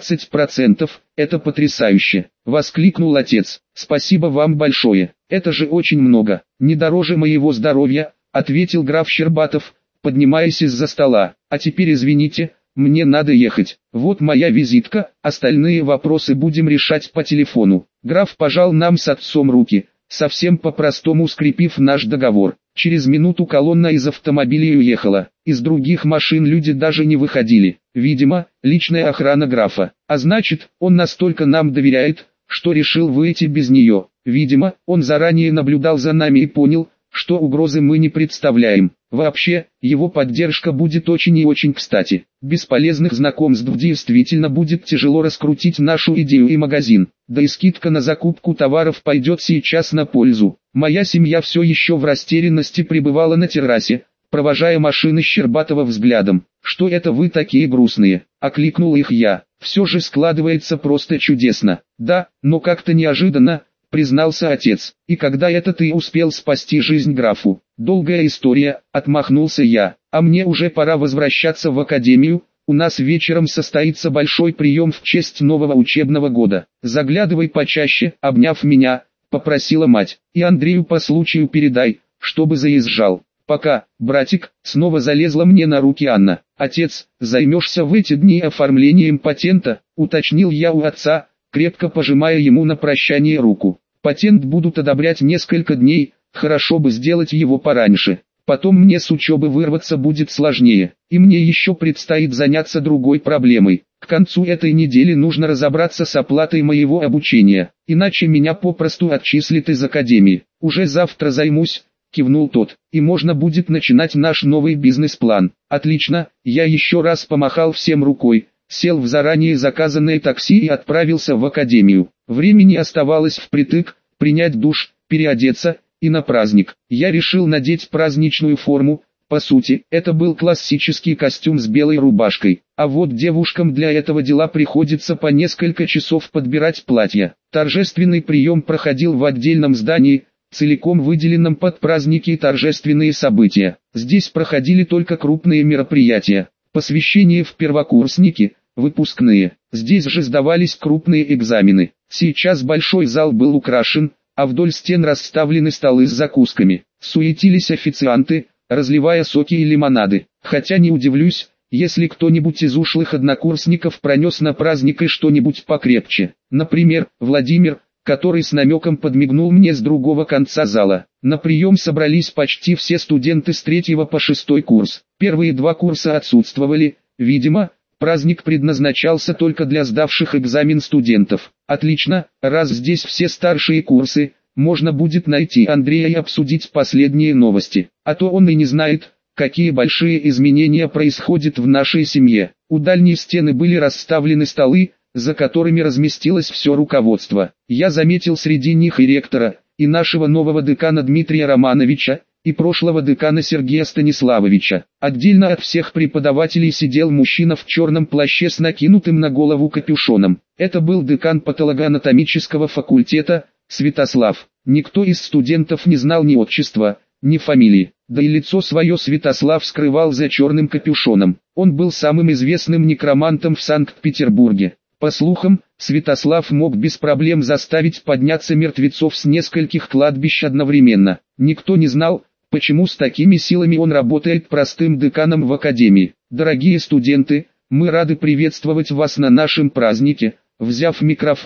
20%, это потрясающе, воскликнул отец. Спасибо вам большое, это же очень много, не дороже моего здоровья, ответил граф Щербатов, поднимаясь из-за стола. А теперь извините, мне надо ехать. Вот моя визитка, остальные вопросы будем решать по телефону. Граф пожал нам с отцом руки, совсем по-простому скрепив наш договор. Через минуту колонна из автомобилей уехала. Из других машин люди даже не выходили. Видимо, личная охрана графа. А значит, он настолько нам доверяет, что решил выйти без нее. Видимо, он заранее наблюдал за нами и понял, что угрозы мы не представляем. Вообще, его поддержка будет очень и очень кстати. Без полезных знакомств действительно будет тяжело раскрутить нашу идею и магазин. Да и скидка на закупку товаров пойдет сейчас на пользу. Моя семья все еще в растерянности пребывала на террасе, провожая машины Щербатова взглядом. «Что это вы такие грустные?» – окликнул их я. «Все же складывается просто чудесно». «Да, но как-то неожиданно», – признался отец. «И когда это ты успел спасти жизнь графу?» «Долгая история», – отмахнулся я. «А мне уже пора возвращаться в академию. У нас вечером состоится большой прием в честь нового учебного года. Заглядывай почаще», – обняв меня, попросила мать. «И Андрею по случаю передай, чтобы заезжал». «Пока, братик», — снова залезла мне на руки Анна. «Отец, займешься в эти дни оформлением патента?» — уточнил я у отца, крепко пожимая ему на прощание руку. «Патент будут одобрять несколько дней, хорошо бы сделать его пораньше. Потом мне с учебы вырваться будет сложнее, и мне еще предстоит заняться другой проблемой. К концу этой недели нужно разобраться с оплатой моего обучения, иначе меня попросту отчислят из академии. Уже завтра займусь», — кивнул тот, — «и можно будет начинать наш новый бизнес-план». «Отлично», я еще раз помахал всем рукой, сел в заранее заказанное такси и отправился в академию. Времени оставалось впритык, принять душ, переодеться, и на праздник. Я решил надеть праздничную форму, по сути, это был классический костюм с белой рубашкой, а вот девушкам для этого дела приходится по несколько часов подбирать платья. Торжественный прием проходил в отдельном здании, целиком выделенном под праздники и торжественные события. Здесь проходили только крупные мероприятия, посвящение в первокурсники, выпускные. Здесь же сдавались крупные экзамены. Сейчас большой зал был украшен, а вдоль стен расставлены столы с закусками. Суетились официанты, разливая соки и лимонады. Хотя не удивлюсь, если кто-нибудь из ушлых однокурсников пронес на праздник и что-нибудь покрепче. Например, Владимир, который с намеком подмигнул мне с другого конца зала. На прием собрались почти все студенты с 3 по 6 курс. Первые 2 курса отсутствовали, видимо, праздник предназначался только для сдавших экзамен студентов. Отлично, раз здесь все старшие курсы, можно будет найти Андрея и обсудить последние новости. А то он и не знает, какие большие изменения происходят в нашей семье. У дальней стены были расставлены столы, за которыми разместилось все руководство. Я заметил среди них и ректора, и нашего нового декана Дмитрия Романовича, и прошлого декана Сергея Станиславовича. Отдельно от всех преподавателей сидел мужчина в черном плаще с накинутым на голову капюшоном. Это был декан патологоанатомического факультета, Святослав. Никто из студентов не знал ни отчества, ни фамилии. Да и лицо свое Святослав скрывал за черным капюшоном. Он был самым известным некромантом в Санкт-Петербурге. По слухам, Святослав мог без проблем заставить подняться мертвецов с нескольких кладбищ одновременно. Никто не знал, почему с такими силами он работает простым деканом в академии. Дорогие студенты, мы рады приветствовать вас на нашем празднике. Взяв микрофон,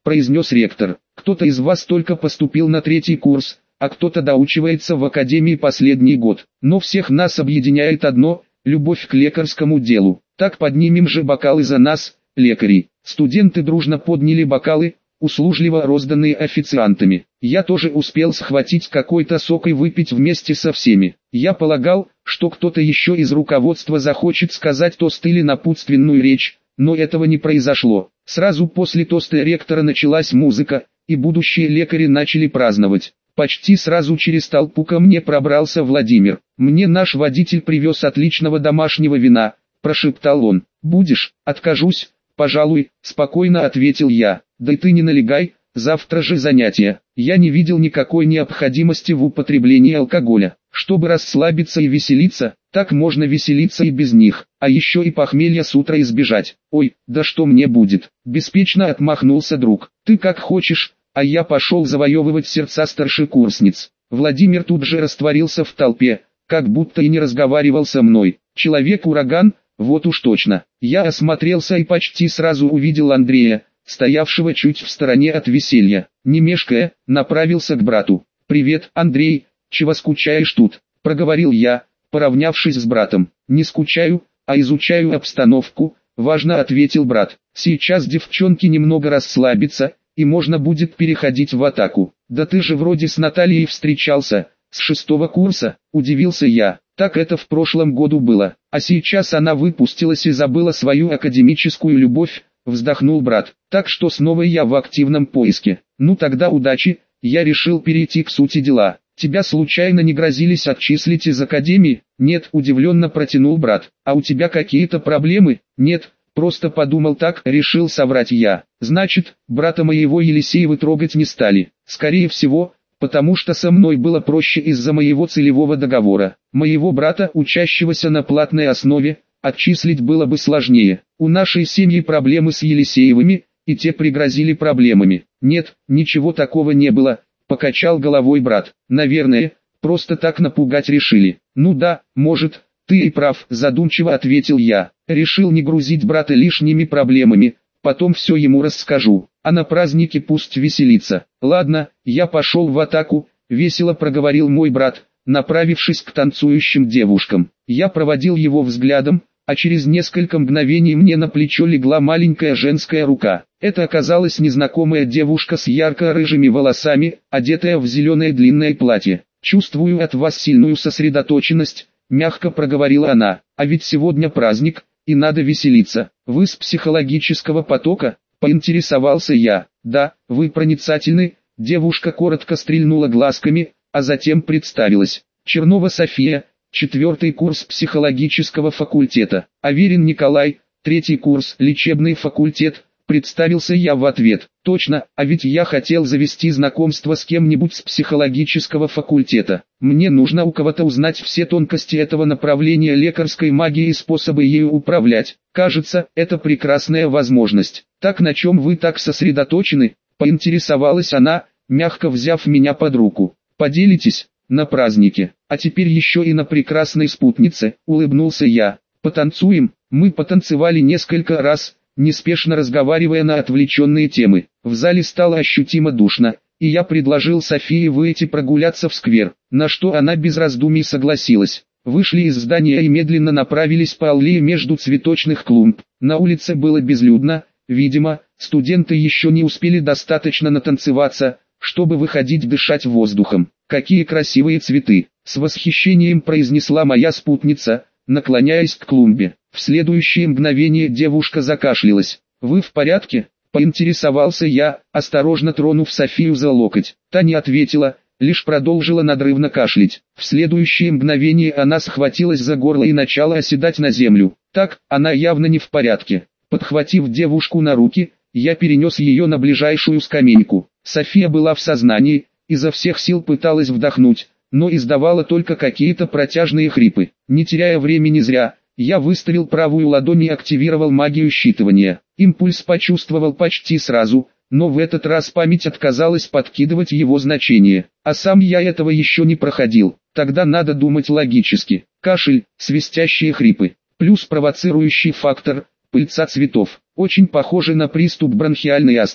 произнес ректор. «Кто-то из вас только поступил на 3-й курс, а кто-то доучивается в академии последний год. Но всех нас объединяет одно – любовь к лекарскому делу. Так поднимем же бокалы за нас, лекарей». Студенты дружно подняли бокалы, услужливо розданные официантами. Я тоже успел схватить какой-то сок и выпить вместе со всеми. Я полагал, что кто-то еще из руководства захочет сказать тост или напутственную речь, но этого не произошло. Сразу после тоста ректора началась музыка, и будущие лекари начали праздновать. Почти сразу через толпу ко мне пробрался Владимир. «Мне наш водитель привез отличного домашнего вина», – прошептал он. «Будешь?» «Откажусь, пожалуй», – спокойно ответил я. «Да и ты не налегай, завтра же занятия». Я не видел никакой необходимости в употреблении алкоголя. Чтобы расслабиться и веселиться, так можно веселиться и без них, а еще и похмелья с утра избежать. «Ой, да что мне будет?» – беспечно отмахнулся друг. «Ты как хочешь». А я пошел завоевывать сердца старшекурсниц. Владимир тут же растворился в толпе, как будто и не разговаривал со мной. Человек-ураган, вот уж точно. Я осмотрелся и почти сразу увидел Андрея, стоявшего чуть в стороне от веселья. Не мешкая, направился к брату. «Привет, Андрей, чего скучаешь тут?» – проговорил я, поравнявшись с братом. «Не скучаю, а изучаю обстановку», – важно ответил брат. «Сейчас девчонки немного расслабятся, и можно будет переходить в атаку». «Да ты же вроде с Натальей встречался, с 6-го курса», – удивился я. «Так это в прошлом году было, а сейчас она выпустилась и забыла свою академическую любовь», – вздохнул брат. «Так что снова я в активном поиске». «Ну тогда удачи», – я решил перейти к сути дела. «Тебя случайно не грозились отчислить из академии?» «Нет», – удивленно протянул брат. «А у тебя какие-то проблемы?» «Нет». «Просто подумал так», — решил соврать я. «Значит, брата моего Елисеевы трогать не стали. Скорее всего, потому что со мной было проще из-за моего целевого договора. Моего брата, учащегося на платной основе, отчислить было бы сложнее. У нашей семьи проблемы с Елисеевыми, и те пригрозили проблемами». «Нет, ничего такого не было», — покачал головой брат. «Наверное, просто так напугать решили». «Ну да, может, ты и прав», — задумчиво ответил я. «Решил не грузить брата лишними проблемами, потом все ему расскажу, а на празднике пусть веселится». «Ладно, я пошел в атаку», — весело проговорил мой брат, направившись к танцующим девушкам. Я проводил его взглядом, а через несколько мгновений мне на плечо легла маленькая женская рука. Это оказалась незнакомая девушка с ярко-рыжими волосами, одетая в зеленое длинное платье. «Чувствую от вас сильную сосредоточенность», — мягко проговорила она. «А ведь сегодня праздник, и надо веселиться. Вы с психологического потока?» — поинтересовался я. «Да, вы проницательны», — девушка коротко стрельнула глазками, а затем представилась. «Чернова София, 4-й курс психологического факультета. Аверин Николай, 3-й курс, лечебный факультет», — представился я в ответ. «Точно, а ведь я хотел завести знакомство с кем-нибудь с психологического факультета. Мне нужно у кого-то узнать все тонкости этого направления лекарской магии и способы ею управлять. Кажется, это прекрасная возможность». «Так на чем вы так сосредоточены?» — поинтересовалась она, мягко взяв меня под руку. «Поделитесь?» «На празднике, а теперь еще и на прекрасной спутнице», — улыбнулся я. «Потанцуем?» Мы потанцевали несколько раз, неспешно разговаривая на отвлеченные темы. В зале стало ощутимо душно, и я предложил Софии выйти прогуляться в сквер, на что она без раздумий согласилась. Вышли из здания и медленно направились по аллее между цветочных клумб. На улице было безлюдно, видимо, студенты еще не успели достаточно натанцеваться, чтобы выходить дышать воздухом. «Какие красивые цветы!» — с восхищением произнесла моя спутница, наклоняясь к клумбе. В следующее мгновение девушка закашлялась. «Вы в порядке?» — поинтересовался я, осторожно тронув Софию за локоть. Та не ответила, лишь продолжила надрывно кашлять. В следующее мгновение она схватилась за горло и начала оседать на землю. Так, она явно не в порядке. Подхватив девушку на руки, я перенес ее на ближайшую скамейку. София была в сознании, изо всех сил пыталась вдохнуть, но издавала только какие-то протяжные хрипы. Не теряя времени зря, я выставил правую ладонь и активировал магию считывания. Импульс почувствовал почти сразу, но в этот раз память отказалась подкидывать его значение. А сам я этого еще не проходил. Тогда надо думать логически. Кашель, свистящие хрипы, плюс провоцирующий фактор, пыльца цветов. Очень похоже на приступ бронхиальной астмы.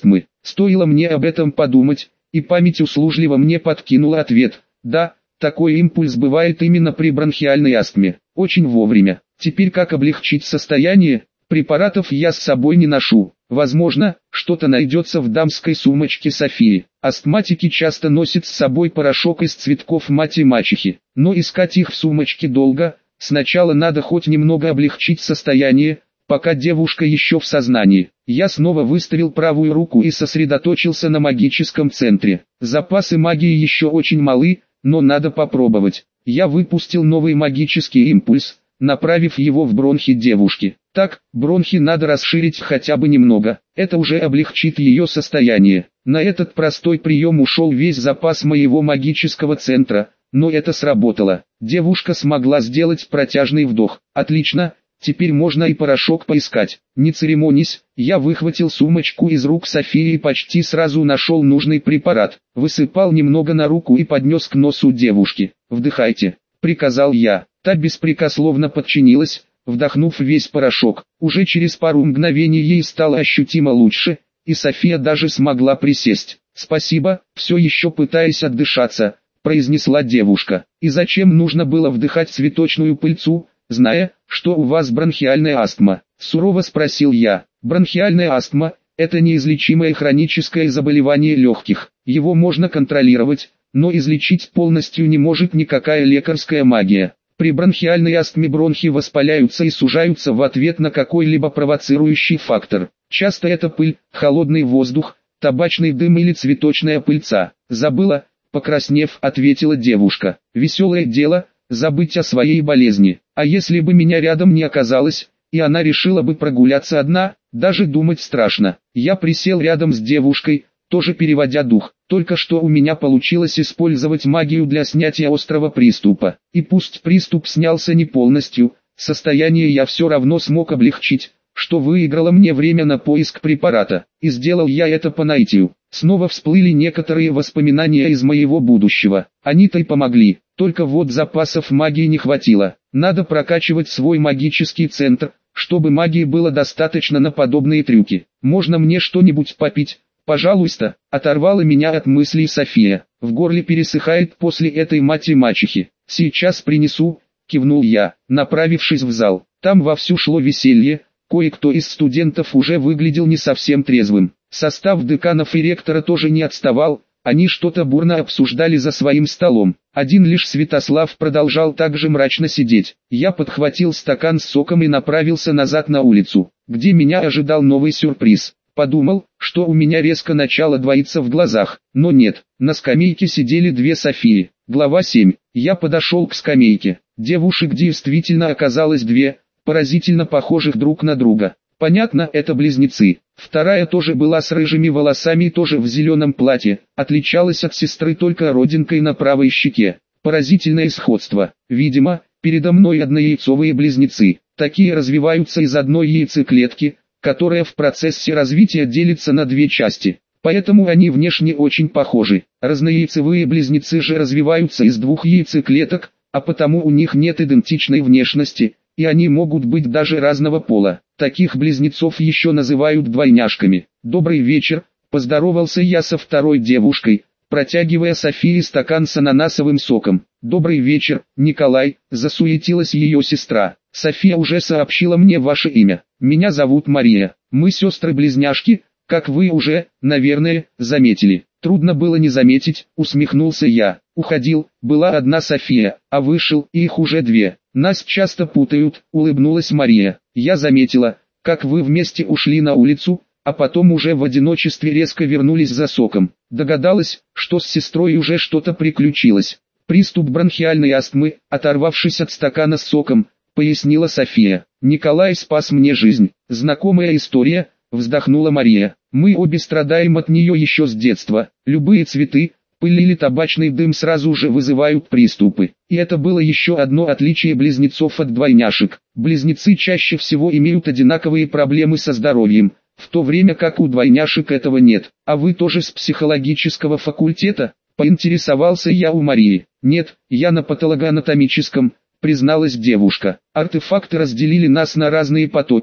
Стоило мне об этом подумать, и память услужливо мне подкинула ответ. Да, такой импульс бывает именно при бронхиальной астме. Очень вовремя. Теперь как облегчить состояние? Препаратов я с собой не ношу. Возможно, что-то найдется в дамской сумочке Софии. Астматики часто носят с собой порошок из цветков мать и мачехи. Но искать их в сумочке долго. Сначала надо хоть немного облегчить состояние, пока девушка еще в сознании. Я снова выставил правую руку и сосредоточился на магическом центре. Запасы магии еще очень малы, но надо попробовать. Я выпустил новый магический импульс, направив его в бронхи девушки. Так, бронхи надо расширить хотя бы немного, это уже облегчит ее состояние. На этот простой прием ушел весь запас моего магического центра, но это сработало. Девушка смогла сделать протяжный вдох. Отлично, теперь можно и порошок поискать. Не церемонясь, я выхватил сумочку из рук Софии и почти сразу нашел нужный препарат. Высыпал немного на руку и поднес к носу девушки. «Вдыхайте», — приказал я. Та беспрекословно подчинилась, вдохнув весь порошок. Уже через пару мгновений ей стало ощутимо лучше, и София даже смогла присесть. «Спасибо», — все еще пытаясь отдышаться, произнесла девушка. «И зачем нужно было вдыхать цветочную пыльцу, зная, что у вас бронхиальная астма?» — сурово спросил я. «Бронхиальная астма – это неизлечимое хроническое заболевание легких. Его можно контролировать, но излечить полностью не может никакая лекарская магия. При бронхиальной астме бронхи воспаляются и сужаются в ответ на какой-либо провоцирующий фактор. Часто это пыль, холодный воздух, табачный дым или цветочная пыльца». «Забыла», — покраснев, ответила девушка. «Веселое дело — забыть о своей болезни. А если бы меня рядом не оказалось, и она решила бы прогуляться одна, даже думать страшно». Я присел рядом с девушкой, тоже переводя дух. Только что у меня получилось использовать магию для снятия острого приступа. И пусть приступ снялся не полностью, состояние я все равно смог облегчить, что выиграло мне время на поиск препарата. И сделал я это по наитию. Снова всплыли некоторые воспоминания из моего будущего. Они-то и помогли. Только вот запасов магии не хватило. Надо прокачивать свой магический центр, чтобы магии было достаточно на подобные трюки. «Можно мне что-нибудь попить, пожалуйста?» — оторвала меня от мыслей София. «В горле пересыхает после этой мать и мачехи». «Сейчас принесу», — кивнул я, направившись в зал. Там вовсю шло веселье, кое-кто из студентов уже выглядел не совсем трезвым. Состав деканов и ректора тоже не отставал, они что-то бурно обсуждали за своим столом. Один лишь Святослав продолжал так же мрачно сидеть. Я подхватил стакан с соком и направился назад на улицу, где меня ожидал новый сюрприз. Подумал, что у меня резко начало двоиться в глазах, но нет, на скамейке сидели две Софии. Глава 7. Я подошел к скамейке. Девушек действительно оказалось две, поразительно похожих друг на друга. Понятно, это близнецы. Вторая тоже была с рыжими волосами и тоже в зеленом платье, отличалась от сестры только родинкой на правой щеке. Поразительное сходство. Видимо, передо мной однояйцовые близнецы. Такие развиваются из одной яйцеклетки, которая в процессе развития делится на две части. Поэтому они внешне очень похожи. Разнояйцевые близнецы же развиваются из двух яйцеклеток, а потому у них нет идентичной внешности, и они могут быть даже разного пола. Таких близнецов еще называют двойняшками. «Добрый вечер», — поздоровался я со второй девушкой, протягивая Софии стакан с ананасовым соком. «Добрый вечер, Николай», — засуетилась ее сестра. «София уже сообщила мне ваше имя. Меня зовут Мария. Мы сестры-близняшки, как вы уже, наверное, заметили». «Трудно было не заметить», — усмехнулся я. «Уходил, была одна София, а вышел, и их уже две. Нас часто путают», — улыбнулась Мария. «Я заметила, как вы вместе ушли на улицу, а потом уже в одиночестве резко вернулись за соком. Догадалась, что с сестрой уже что-то приключилось. Приступ бронхиальной астмы», — оторвавшись от стакана с соком, пояснила София. «Николай спас мне жизнь». «Знакомая история», — вздохнула Мария. «Мы обе страдаем от нее еще с детства. Любые цветы, пыль или табачный дым сразу же вызывают приступы. И это было еще одно отличие близнецов от двойняшек. Близнецы чаще всего имеют одинаковые проблемы со здоровьем, в то время как у двойняшек этого нет. А вы тоже с психологического факультета?» — поинтересовался я у Марии. «Нет, я на патологоанатомическом», — призналась девушка. «Артефакты разделили нас на разные потоки», —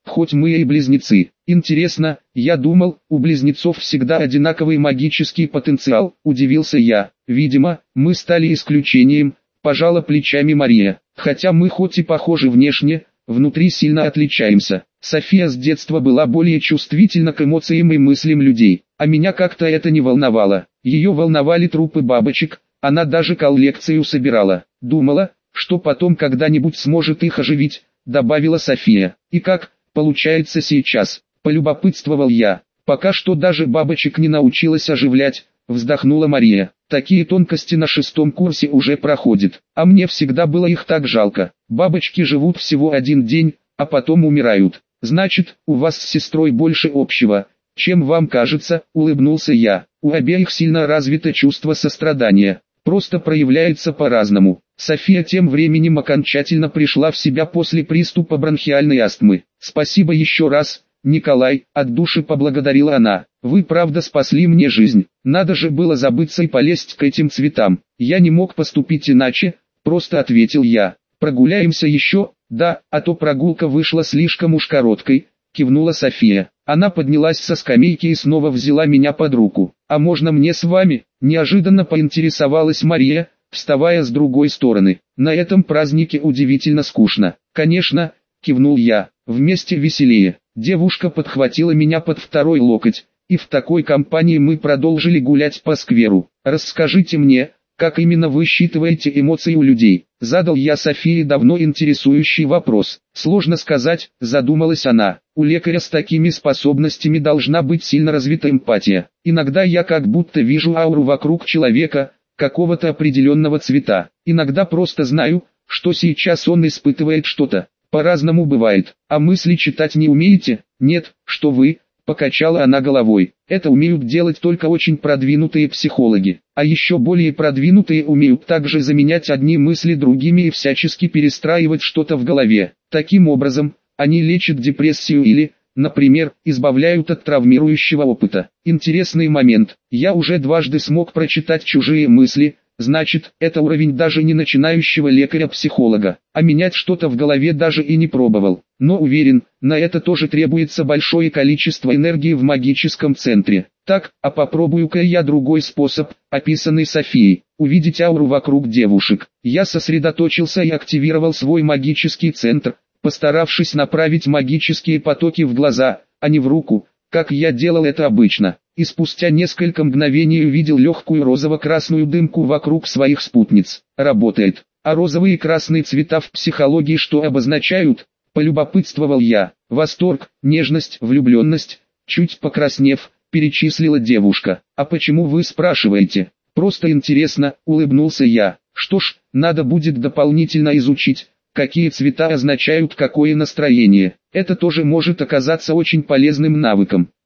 хоть мы и близнецы. Интересно, я думал, у близнецов всегда одинаковый магический потенциал, удивился я. Видимо, мы стали исключением, пожала плечами Мария. Хотя мы хоть и похожи внешне, внутри сильно отличаемся. София с детства была более чувствительна к эмоциям и мыслям людей, а меня как-то это не волновало. Ее волновали трупы бабочек, она даже коллекцию собирала. Думала, что потом когда-нибудь сможет их оживить, добавила София. И как получается сейчас, полюбопытствовал я. Пока что даже бабочек не научилась оживлять, вздохнула Мария. Такие тонкости на 6 курсе уже проходят, а мне всегда было их так жалко. Бабочки живут всего 1 день, а потом умирают. Значит, у вас с сестрой больше общего, чем вам кажется, улыбнулся я. У обеих сильно развито чувство сострадания, просто проявляется по-разному. София тем временем окончательно пришла в себя после приступа бронхиальной астмы. Спасибо еще раз, Николай, от души поблагодарила она. Вы правда спасли мне жизнь. Надо же было забыться и полезть к этим цветам. Я не мог поступить иначе, просто ответил я. Прогуляемся еще? Да, а то прогулка вышла слишком уж короткой, кивнула София. Она поднялась со скамейки и снова взяла меня под руку. А можно мне с вами? Неожиданно поинтересовалась Мария, вставая с другой стороны. На этом празднике удивительно скучно. Конечно, кивнул я, вместе веселее. Девушка подхватила меня под второй локоть, и в такой компании мы продолжили гулять по скверу. Расскажите мне, как именно вы считываете эмоции у людей? Задал я Софии давно интересующий вопрос. Сложно сказать, задумалась она. У лекаря с такими способностями должна быть сильно развита эмпатия. Иногда я как будто вижу ауру вокруг человека, какого-то определенного цвета. Иногда просто знаю, что сейчас он испытывает что-то. По-разному бывает. А мысли читать не умеете? Нет, что вы, покачала она головой. Это умеют делать только очень продвинутые психологи. А еще более продвинутые умеют также заменять одни мысли другими и всячески перестраивать что-то в голове. Таким образом, они лечат депрессию или, например, избавляют от травмирующего опыта. Интересный момент. Я уже дважды смог прочитать чужие мысли. Значит, это уровень даже не начинающего лекаря-психолога, а менять что-то в голове даже и не пробовал. Но уверен, на это тоже требуется большое количество энергии в магическом центре. Так, а попробую-ка я другой способ, описанный Софией, увидеть ауру вокруг девушек. Я сосредоточился и активировал свой магический центр, постаравшись направить магические потоки в глаза, а не в руку, как я делал это обычно. И спустя несколько мгновений увидел легкую розово-красную дымку вокруг своих спутниц. Работает. А розовые и красные цвета в психологии что обозначают? Полюбопытствовал я. Восторг, нежность, влюбленность. Чуть покраснев, перечислила девушка. А почему вы спрашиваете? Просто интересно, улыбнулся я. Что ж, надо будет дополнительно изучить, какие цвета означают какое настроение. Это тоже может оказаться очень полезным навыком.